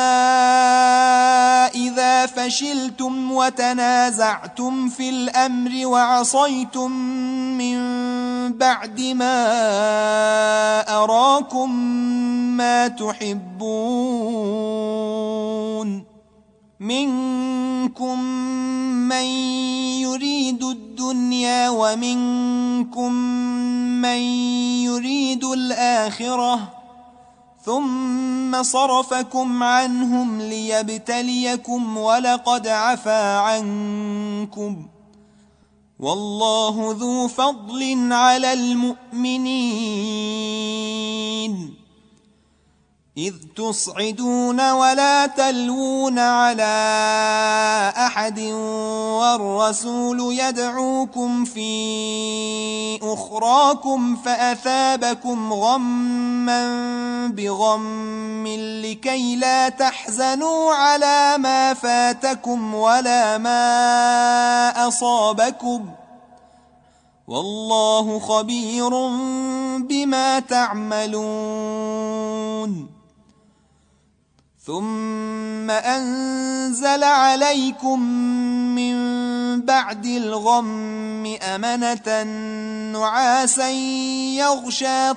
إذا فشلتم وتنازعتم في الأمر وعصيتم من بعد ما أراكم ما تحبون منكم من يريد الدنيا ومنكم من يريد الآخرة ثم صرفكم عنهم ليبتليكم ولقد عفا عنكم والله ذو فضل على المؤمنين إذ تصعدون ولا تلوون على أحد والرسول يدعوكم في أخراكم فأثابكم غما بغم لكي لا تحزنوا على ما فاتكم ولا ما أصابكم والله خبير بما تعملون ثم أنزل عليكم من بعد الغم أمنة نعاسا يغشى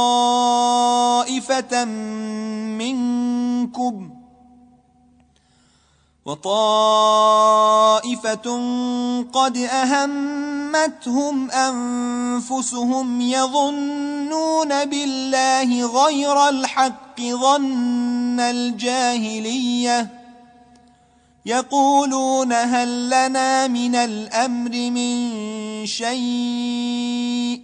طائفة منكم وطائفة قد أهمتهم أنفسهم يظنون بالله غير الحق ظن الجاهلية يقولون هل لنا من الأمر من شيء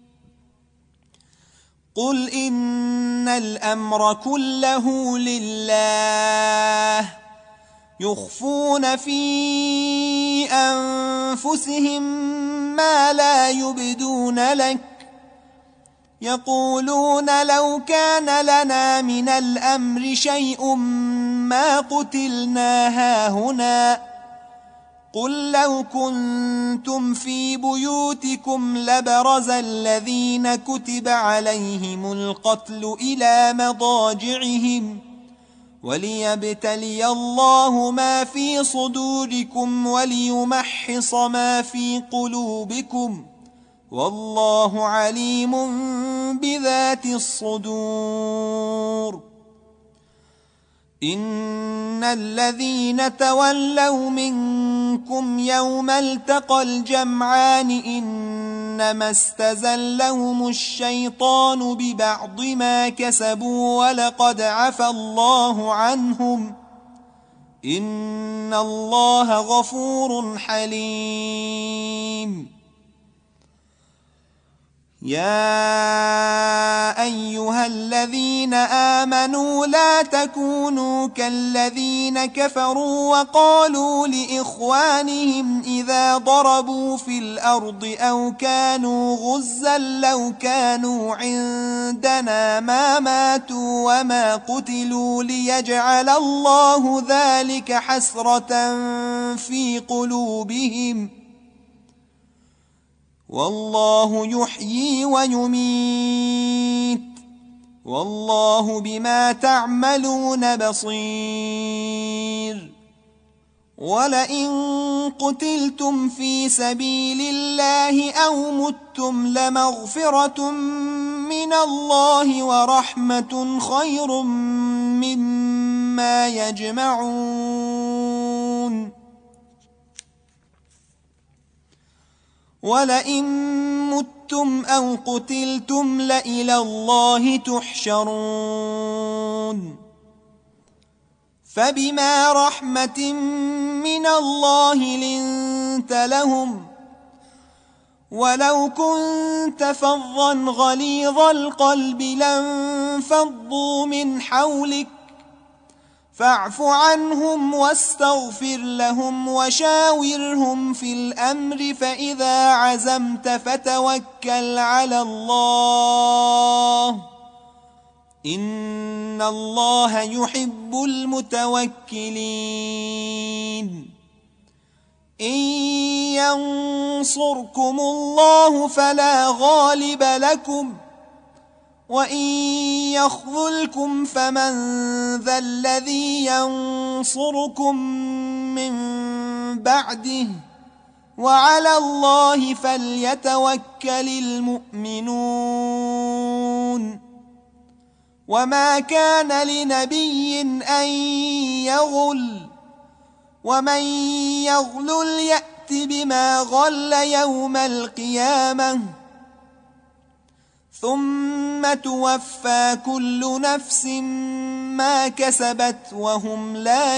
قل إن الأمر كله لله يخفون في أنفسهم ما لا يبدون لك يقولون لو كان لنا من الأمر شيء ما قتلنا هاهنا قل لو كنتم في بيوتكم لبرز الذين كتب عليهم القتل إلى مضاجعهم وليبتلي الله ما في صدوركم وليمحص ما في قلوبكم والله عليم بذات الصدور. إن الذين تولوا منكم يوم التقى الجمعان إنما استزلهم الشيطان ببعض ما كسبوا ولقد عفى الله عنهم إن الله غفور حليم. يا أيها الذين آمنوا لا تكونوا كالذين كفروا وقالوا لإخوانهم إذا ضربوا في الأرض أو كانوا غزا لو كانوا عندنا ما ماتوا وما قتلوا ليجعل الله ذلك حسرة في قلوبهم والله يحيي ويميت والله بما تعملون بصير. ولئن قتلتم في سبيل الله أو متم لمغفرة من الله ورحمة خير مما يجمعون. ولئن متم أو قتلتم لإلى الله تحشرون. فبما رحمة من الله لنت لهم ولو كنت فظا غليظ القلب لانفضوا من حولك فاعف عنهم واستغفر لهم وشاورهم في الأمر فإذا عزمت فتوكل على الله إن الله يحب المتوكلين. إن ينصركم الله فلا غالب لكم وإن يخذلكم فمن ذا الذي ينصركم من بعده وعلى الله فليتوكل المؤمنون. وما كان لنبي أن يغل ومن يغلل يأت بما غل يوم القيامة ثم توفى كل نفس ما كسبت وهم لا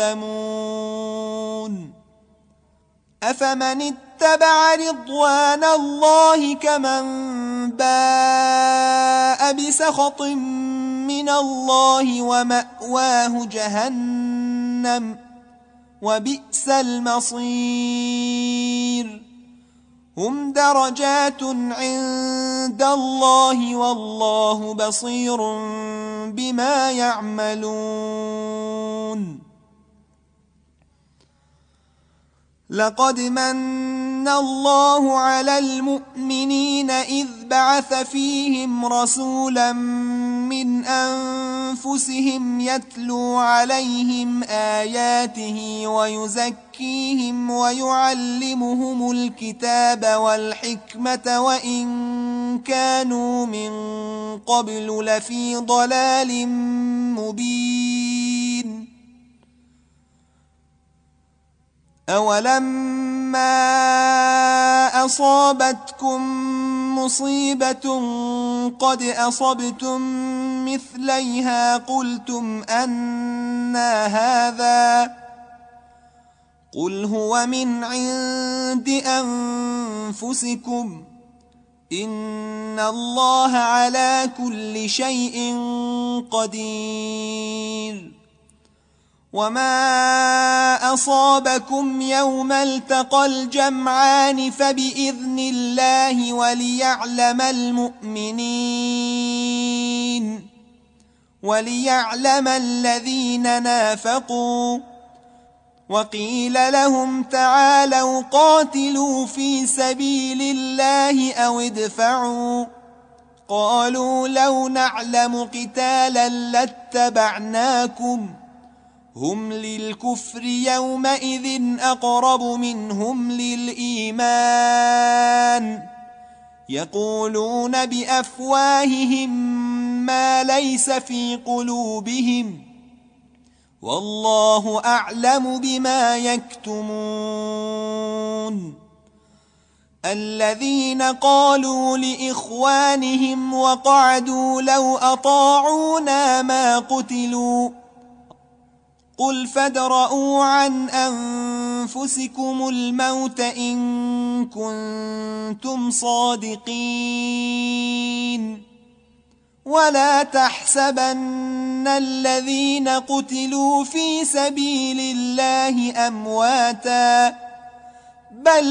يظلمون. أفمن اتبع رضوان الله كمن باء بسخط من الله ومأواه جهنم وبئس المصير. هم درجات عند الله والله بصير بما يعملون. لقد من الله على المؤمنين إذ بعث فيهم رسولا من أنفسهم يتلو عليهم آياته ويزكيهم ويعلمهم الكتاب والحكمة وإن كانوا من قبل لفي ضلال مبين. أولما أصابتكم مصيبة قد أصبتم مثليها قلتم أنى هذا قل هو من عند أنفسكم إن الله على كل شيء قدير. وما أصابكم يوم التقى الجمعان فبإذن الله وليعلم المؤمنين وليعلم الذين نافقوا وقيل لهم تعالوا قاتلوا في سبيل الله أو ادفعوا قالوا لو نعلم قتالا لاتبعناكم هم للكفر يومئذ أقرب منهم للإيمان يقولون بأفواههم ما ليس في قلوبهم والله أعلم بما يكتمون الذين قالوا لإخوانهم وقعدوا لو أطاعونا ما قتلوا قل فادرءوا عن أنفسكم الموت إن كنتم صادقين ولا تحسبن الذين قتلوا في سبيل الله أمواتا بل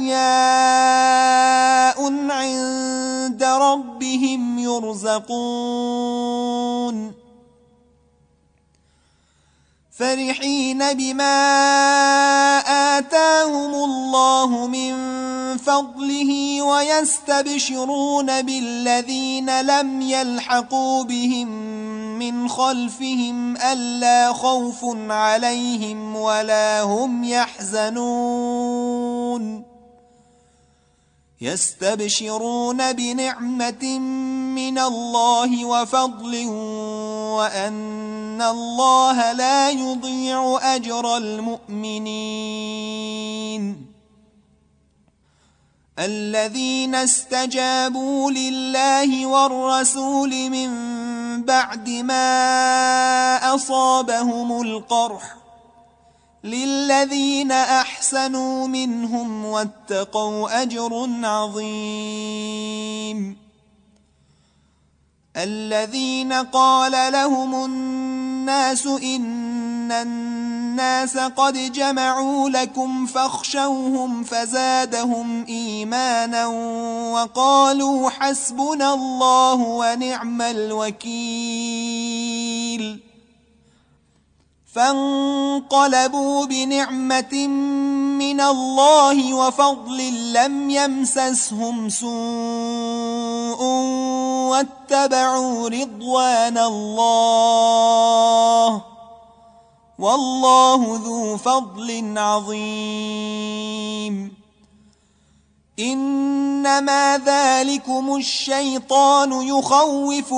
أحياء عند ربهم يرزقون فرحين بما آتاهم الله من فضله ويستبشرون بالذين لم يلحقوا بهم من خلفهم ألا خوف عليهم ولا هم يحزنون يستبشرون بنعمة من الله وفضل وأن الله لا يضيع أجر المؤمنين الذين استجابوا لله والرسول من بعد ما أصابهم القرح للذين أحسنوا منهم واتقوا أجر عظيم الذين قال لهم الناس إن الناس قد جمعوا لكم فاخشوهم فزادهم إيمانا وقالوا حسبنا الله ونعم الوكيل فانقلبوا بنعمة من الله وفضل لم يمسسهم سوء واتبعوا رضوان الله والله ذو فضل عظيم إنما ذلكم الشيطان يخوف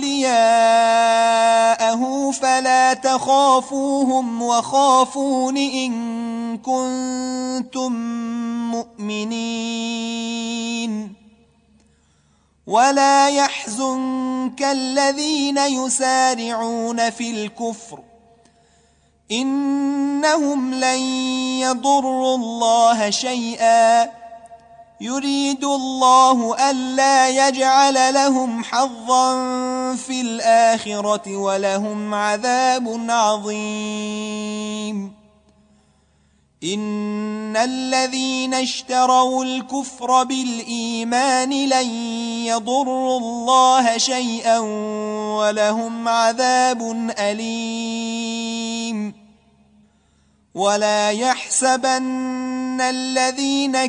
أولياءه فلا تخافوهم وخافون إن كنتم مؤمنين ولا يحزنك الذين يسارعون في الكفر إنهم لن يضروا الله شيئا يريد الله ألا يجعل لهم حظا في الآخرة ولهم عذاب عظيم إن الذين اشتروا الكفر بالإيمان لن يضروا الله شيئا ولهم عذاب أليم ولا يحسبن الذين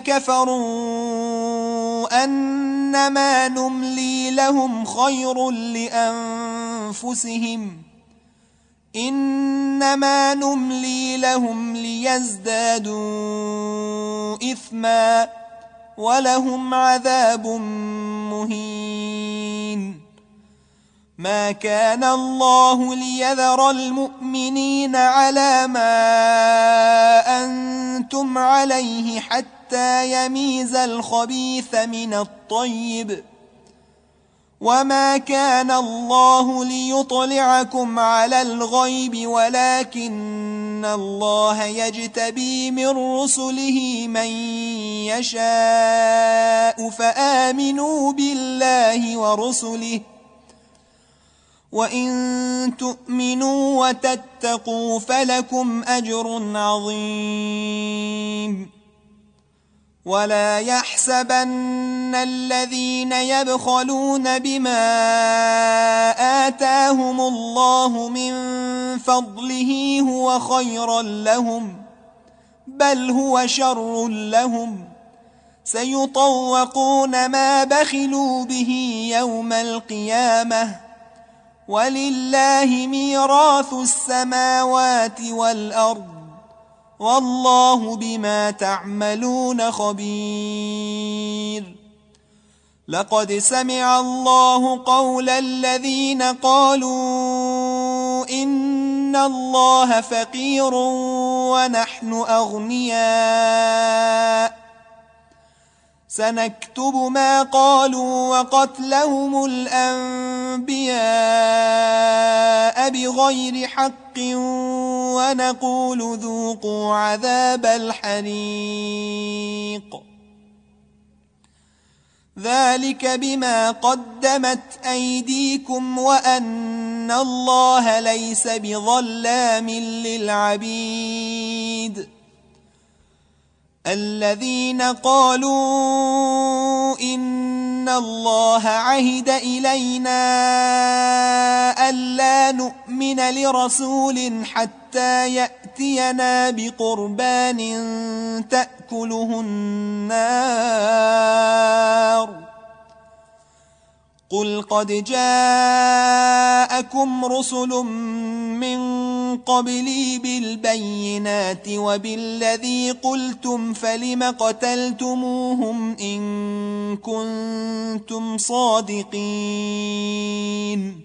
كفروا أنما نملي لهم خير لأنفسهم إنما نملي لهم ليزدادوا إثما ولهم عذاب مهين ما كان الله ليذر المؤمنين على ما أنتم عليه حتى يميز الخبيث من الطيب وما كان الله ليطلعكم على الغيب ولكن الله يجتبي من رسله من يشاء فآمنوا بالله ورسله وإن تؤمنوا وتتقوا فلكم أجر عظيم ولا يحسبن الذين يبخلون بما آتاهم الله من فضله هو خيرا لهم بل هو شر لهم سيطوقون ما بخلوا به يوم القيامة ولله ميراث السماوات والأرض والله بما تعملون خبير. لقد سمع الله قول الذين قالوا إن الله فقير ونحن أغنياء سنكتب ما قالوا وقتلهم الأنبياء بغير حق ونقول ذوقوا عذاب الحريق ذلك بما قدمت أيديكم وأن الله ليس بظلام للعبيد. الذين قالوا إن الله عهد إلينا ألا نؤمن لرسول حتى يأتينا بقربان تأكله النار قل قد جاءكم رسل من قبلي بالبينات وبالذي قلتم فلم قتلتموهم إن كنتم صادقين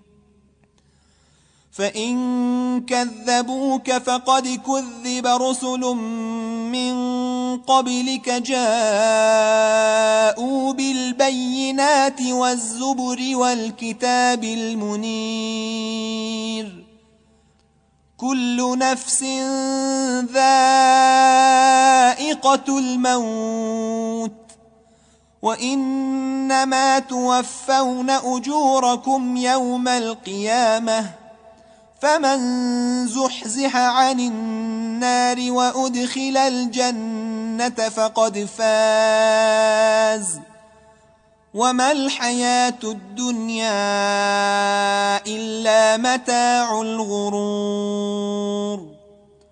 فإن كذبوك فقد كذب رسل من قبلك جاءوا بالبينات والزبر والكتاب المنير كل نفس ذائقة الموت وإنما توفون أجوركم يوم القيامة فمن زحزح عن النار وأدخل الجنة فقد فاز وما الحياة الدنيا إلا متاع الغرور.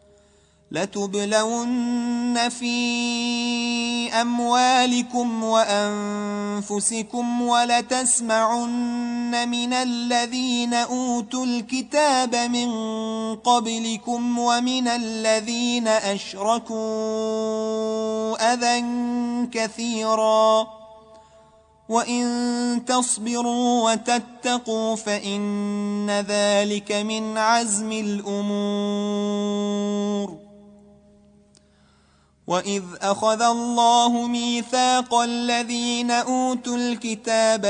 لتبلون في أموالكم وأنفسكم ولتسمعن من الذين أوتوا الكتاب من قبلكم ومن الذين أشركوا أذى كثيرا وإن تصبروا وتتقوا فإن ذلك من عزم الأمور. وإذ أخذ الله ميثاق الذين أوتوا الكتاب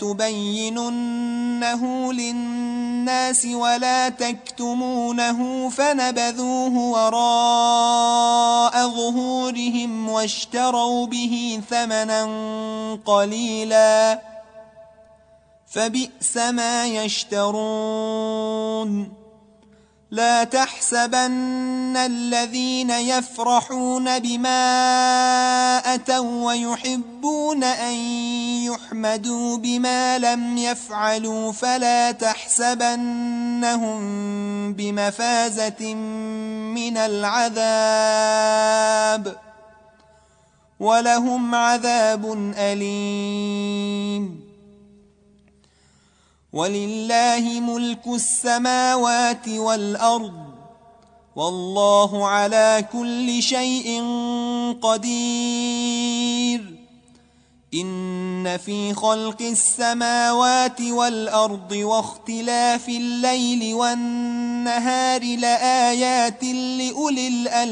لتبيننه للناس ولا تكتمونه فنبذوه وراء ظهورهم واشتروا به ثمنا قليلا فبئس ما يشترون. لا تحسبن الذين يفرحون بما أتوا ويحبون أن يحمدوا بما لم يفعلوا فلا تحسبنهم بمفازة من العذاب ولهم عذاب أليم. ولله ملك السماوات والأرض والله على كل شيء قدير. إن في خلق السماوات والأرض واختلاف الليل والنهار لآيات لأولي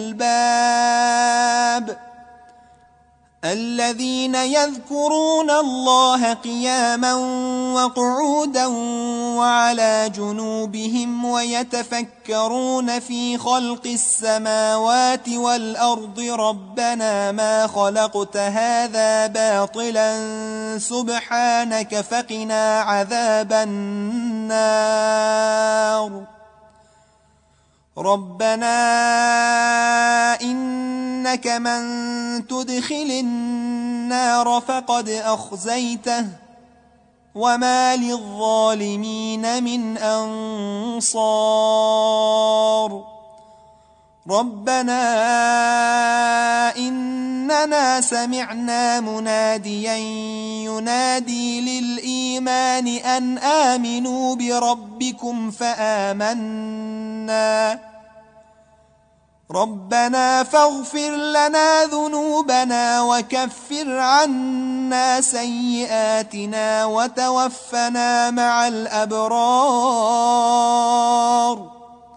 الألباب الذين يذكرون الله قياما وقعودا وعلى جنوبهم ويتفكرون في خلق السماوات والأرض ربنا ما خلقت هذا باطلا سبحانك فقنا عذاب النار. ربنا إنك من تدخل النار فقد أخزيته وما للظالمين من أنصار. ربنا إننا سمعنا مناديا ينادي للإيمان أن آمنوا بربكم فآمنا ربنا فاغفر لنا ذنوبنا وكفر عنا سيئاتنا وتوفنا مع الأبرار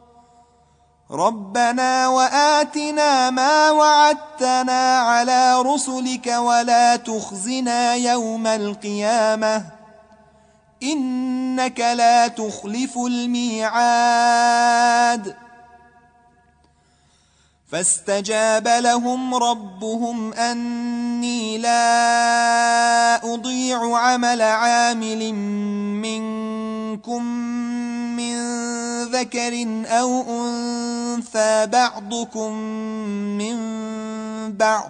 ربنا وآتنا ما وعدتنا على رسلك ولا تخزنا يوم القيامة إنك لا تخلف الميعاد فاستجاب لهم ربهم أني لا أضيع عمل عامل منكم من ذكر أو أنثى بعضكم من بعض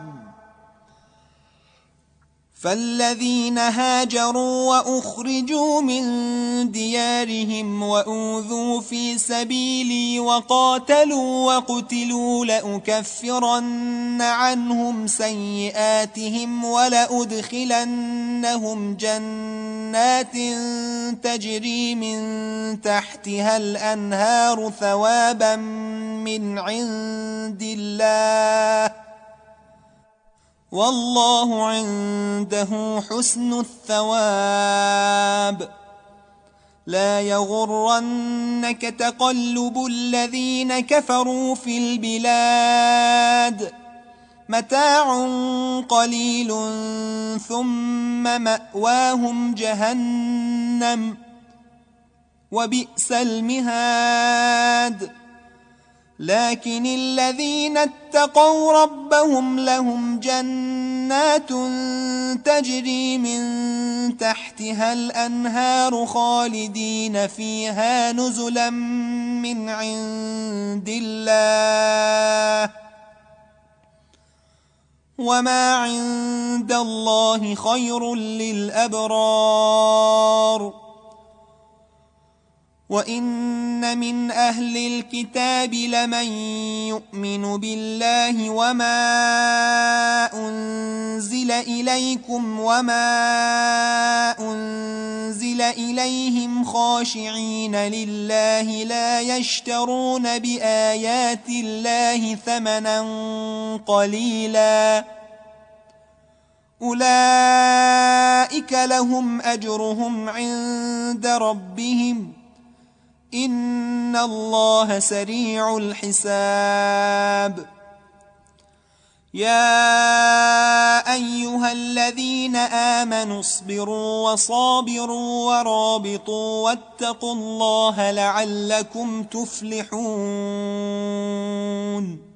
فالذين هاجروا وأخرجوا من ديارهم وأوذوا في سبيلي وقاتلوا وقتلوا لأكفرن عنهم سيئاتهم ولأدخلنهم جنات تجري من تحتها الأنهار ثوابا من عند الله والله عنده حسن الثواب لا يغرنك تقلب الذين كفروا في البلاد متاع قليل ثم مأواهم جهنم وبئس المهاد لكن الذين اتقوا ربهم لهم جنات تجري من تحتها الأنهار خالدين فيها نزلا من عند الله وما عند الله خير للأبرار وإن من أهل الكتاب لمن يؤمن بالله وما أنزل إليكم وما أنزل إليهم خاشعين لله لا يشترون بآيات الله ثمنا قليلا أولئك لهم أجرهم عند ربهم إن الله سريع الحساب يا أيها الذين آمنوا اصبروا وصابروا ورابطوا واتقوا الله لعلكم تفلحون